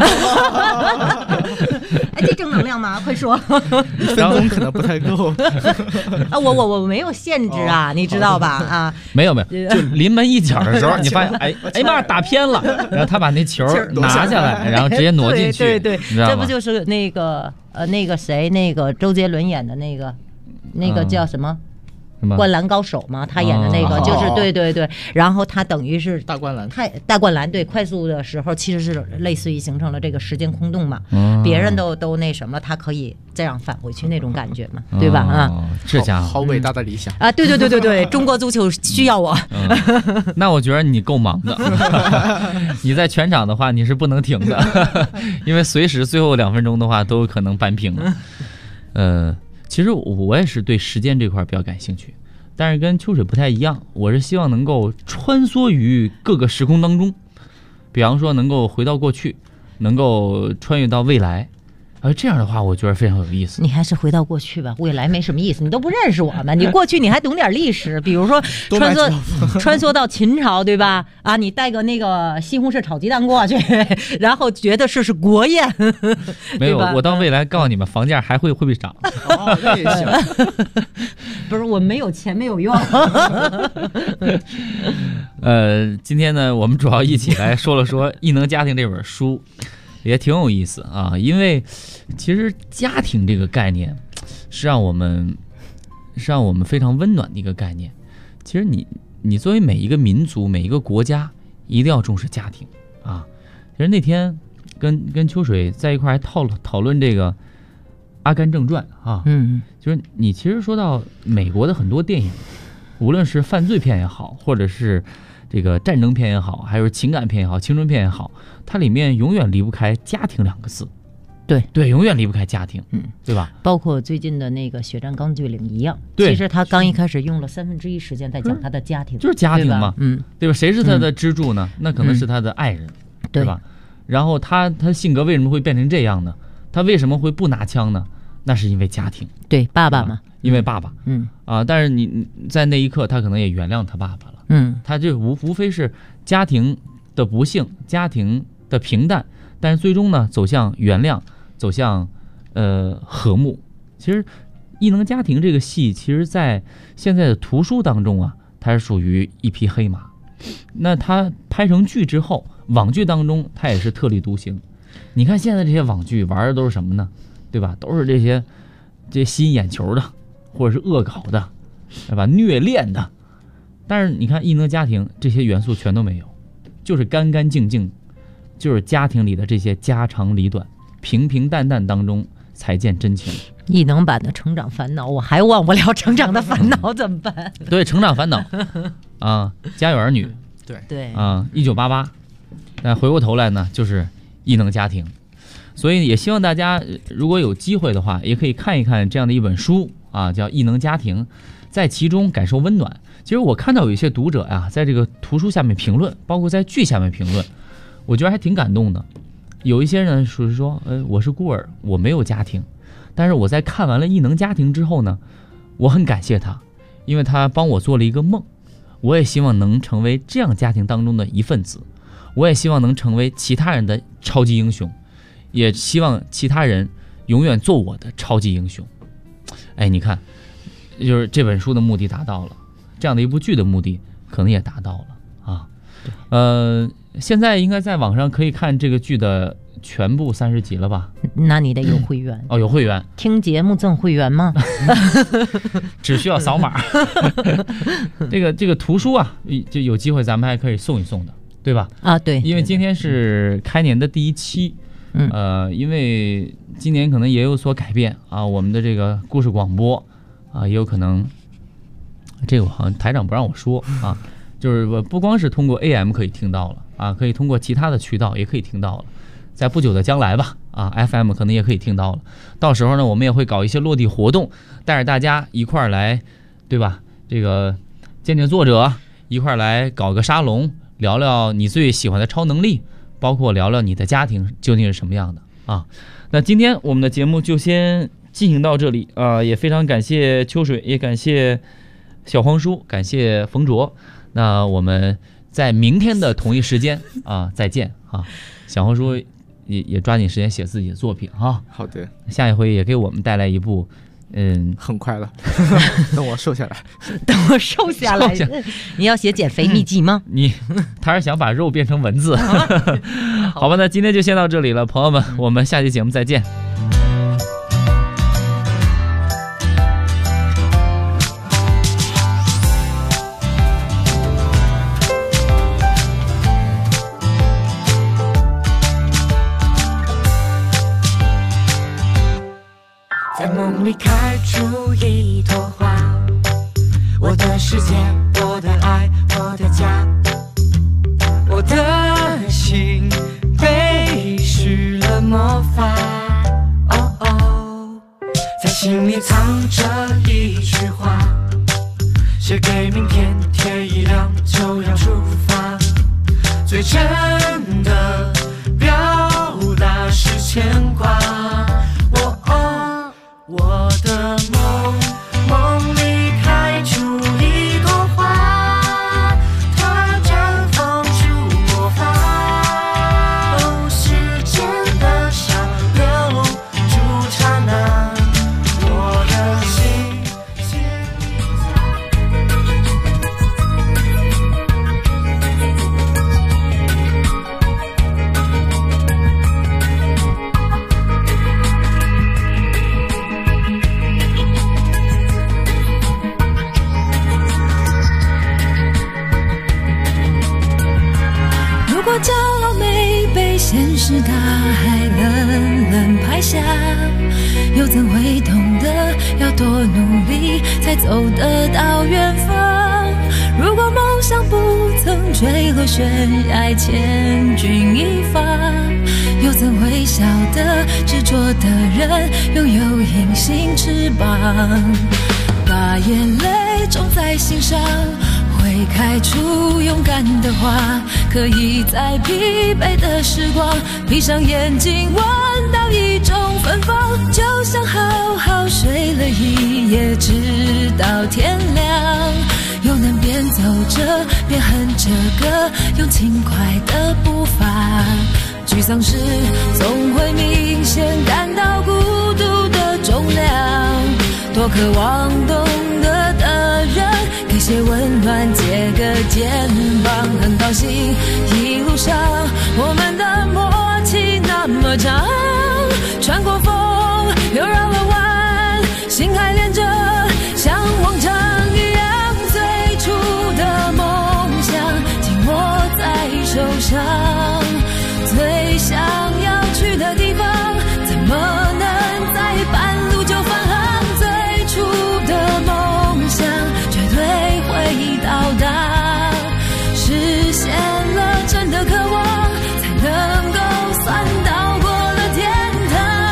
S5: 哎，这正能量吗？快说。
S6: 1分钟可能不太够
S5: 啊，我没有限制啊，你知道吧？啊，
S7: 没有，就临门一脚的时候，你发现哎妈打偏了，然后他把那球拿下来，然后直接挪进去，
S5: 对，这不就是那个谁，那个周杰伦演的那个叫什么？灌篮高手嘛，他演的那个就是对，然后他等于是
S6: 大灌篮，
S5: 对，快速的时候其实是类似于形成了这个时间空洞嘛，别人都那什么，他可以这样返回去那种感觉嘛，对吧？啊，
S7: 这家伙
S6: 好伟大的理想
S5: 啊！对，中国足球需要我。
S7: 那我觉得你够忙的，你在全场的话你是不能停的，因为随时最后2分钟的话都有可能扳平了。其实我也是对时间这块比较感兴趣，但是跟秋水不太一样，我是希望能够穿梭于各个时空当中，比方说能够回到过去，能够穿越到未来，这样的话我觉得非常有意思。
S5: 你还是回到过去吧，未来没什么意思，你都不认识我们，你过去你还懂点历史，比如说穿梭到秦朝，对吧？啊，你带个那个西红柿炒鸡蛋过去，然后觉得是国宴。
S7: 没有，我到未来告诉你们，房价还会不会涨？
S6: 那也行。
S5: 不是，我没有钱没有用。
S7: 今天呢，我们主要一起来说了说《异能家庭》这本书。也挺有意思啊，因为其实家庭这个概念是让我们非常温暖的一个概念。其实你作为每一个民族每一个国家一定要重视家庭啊。其实那天跟秋水在一块还讨论这个《阿甘正传》啊，就是你其实说到美国的很多电影，无论是犯罪片也好，或者是这个战争片也好，还有情感片也好，青春片也好，它里面永远离不开家庭2个字。对，永远离不开家庭，对吧？
S5: 包括最近的那个《血战钢锯岭》一样，
S7: 对，
S5: 其实他刚一开始用了1/3时间在讲他的家庭，
S7: 就是家庭嘛，对吧？谁是他的支柱呢？那可能是他的爱人，对吧？然后他性格为什么会变成这样呢？他为什么会不拿枪呢？那是因为家庭，
S5: 对，爸爸嘛，
S7: 因为爸爸，但是你在那一刻，他可能也原谅他爸爸了，他就无非是家庭的不幸，家庭的平淡，但是最终呢，走向原谅，走向和睦。其实《异能家庭》这个戏，其实在现在的图书当中啊，它是属于一匹黑马。那它拍成剧之后，网剧当中它也是特立独行。你看现在这些网剧玩的都是什么呢？对吧？都是这些吸引眼球的，或者是恶搞的，对吧？虐恋的。但是你看《异能家庭》这些元素全都没有，就是干干净净，就是家庭里的这些家长里短，平平淡淡当中才见真情。
S5: 异能版的成长烦恼，我还忘不了成长的烦恼，怎么办？
S7: 对，成长烦恼啊，家有儿女，
S5: 对
S7: 啊，1988，但回过头来呢，就是异能家庭。所以也希望大家如果有机会的话，也可以看一看这样的一本书啊，叫《异能家庭》，在其中感受温暖。其实我看到有一些读者呀，在这个图书下面评论，包括在剧下面评论，我觉得还挺感动的。有一些人属于说，我是孤儿，我没有家庭，但是我在看完了《异能家庭》之后呢，我很感谢他，因为他帮我做了一个梦。我也希望能成为这样家庭当中的一份子，我也希望能成为其他人的超级英雄，也希望其他人永远做我的超级英雄。哎，你看，就是这本书的目的达到了，这样的一部剧的目的可能也达到了啊。现在应该在网上可以看这个剧的全部30集了吧？
S5: 那你得有会员
S7: 哦，有会员，
S5: 听节目赠会员吗？
S7: 只需要扫码。这个图书啊，就有机会咱们还可以送一送的，对吧？
S5: 啊，对，
S7: 因为今天是开年的第1期。因为今年可能也有所改变啊，我们的这个故事广播啊，也有可能，这个好像台长不让我说啊，就是不光是通过 AM 可以听到了啊，可以通过其他的渠道也可以听到了，在不久的将来吧啊 ，FM 可能也可以听到了。到时候呢，我们也会搞一些落地活动，带着大家一块儿来，对吧？这个见见作者，一块儿来搞个沙龙，聊聊你最喜欢的超能力。包括聊聊你的家庭究竟是什么样的啊？那今天我们的节目就先进行到这里啊，也非常感谢秋水，也感谢小黄叔，感谢冯卓。那我们在明天的同一时间啊再见啊！小红书也抓紧时间写自己的作品哈。
S6: 好的，
S7: 下一回也给我们带来一部。
S6: 很快了，等我瘦下来，
S5: 等我瘦下来。你要写减肥秘籍吗？
S7: 他是想把肉变成文字。好吧，那今天就先到这里了，朋友们，我们下期节目再见。
S8: 在梦里开出一朵花，我的世界，我的爱，我的家，我的心被施了魔法。哦哦，在心里藏着一句话，写给明天，天一亮就要出发。最真的表达是牵挂。我的梦里开出一朵花，它绽放出魔法。哦，时间的沙流出刹那，我的心写
S11: 骄傲没被现实大海冷冷拍下，又怎会懂得要多努力才走得到远方？如果梦想不曾坠落悬崖千钧一发，又怎会晓得执着的人拥有隐形翅膀？把眼泪种在心上，会开出勇敢的花，可以在疲惫的时光闭上眼睛闻到一种芬芳，就像好好睡了一夜直到天亮，又能边走着边哼着歌，用轻快的步伐。沮丧时总会明显感到孤独的重量，多渴望懂得的人给些温暖，借个肩膀。很高兴一路上我们的默契那么长，穿过风又绕了弯，心还连着像往常一样，最初的梦想紧握在手上，最想要去的地方怎么能在半路就返航？最初的梦想绝对会到达，实现了真的渴望，才能够算到过了天堂。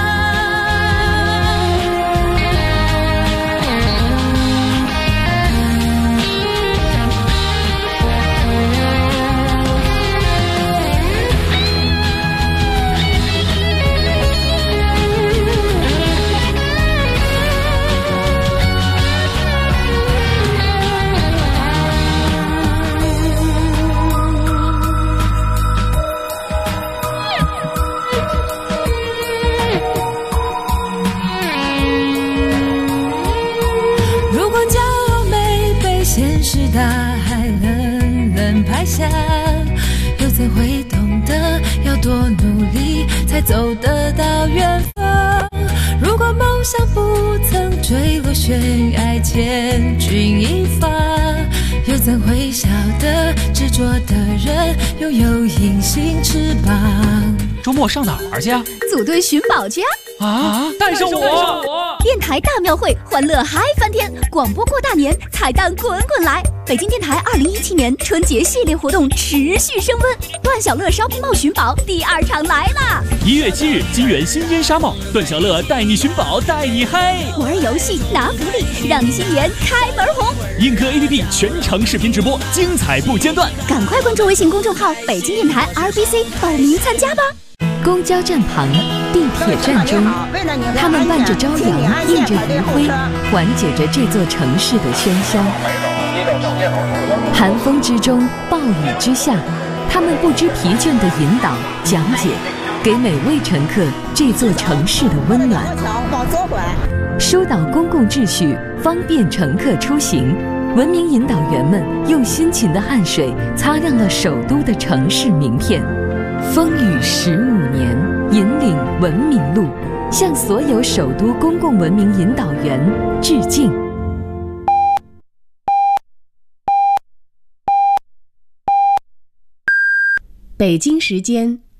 S11: 大海冷冷拍下，又怎会懂得要多努力才走得到远方？如果梦想不曾坠落悬崖千钧一发，又怎会晓得执着的人拥有隐形翅膀？
S12: 周末上哪儿玩去啊？
S13: 组队寻宝去
S12: 啊！带上我！
S13: 电台大庙会，欢乐嗨翻天！广播过大年，彩蛋滚滚来！北京电台2017年春节系列活动持续升温，段小乐烧瓶帽寻宝第2场来啦！1
S12: 月7日，金源新烟纱帽，段小乐带你寻宝，带你嗨！
S13: 玩游戏拿福利，让你新年开门红！
S12: 映客 APP 全程视频直播，精彩不间断！
S13: 赶快关注微信公众号北京电台 RBC 报名参加吧！
S3: 公交站旁，地铁站中，他们伴着朝阳，映着余晖，缓解着这座城市的喧嚣。 寒风之中，暴雨之下，他们不知疲倦地引导、讲解，给每位乘客这座城市的温暖。疏导公共秩序，方便乘客出行。文明引导员们用辛勤的汗水擦亮了首都的城市名片。风雨15年，引领文明路，向所有首都公共文明引导员致敬。
S1: 北京时间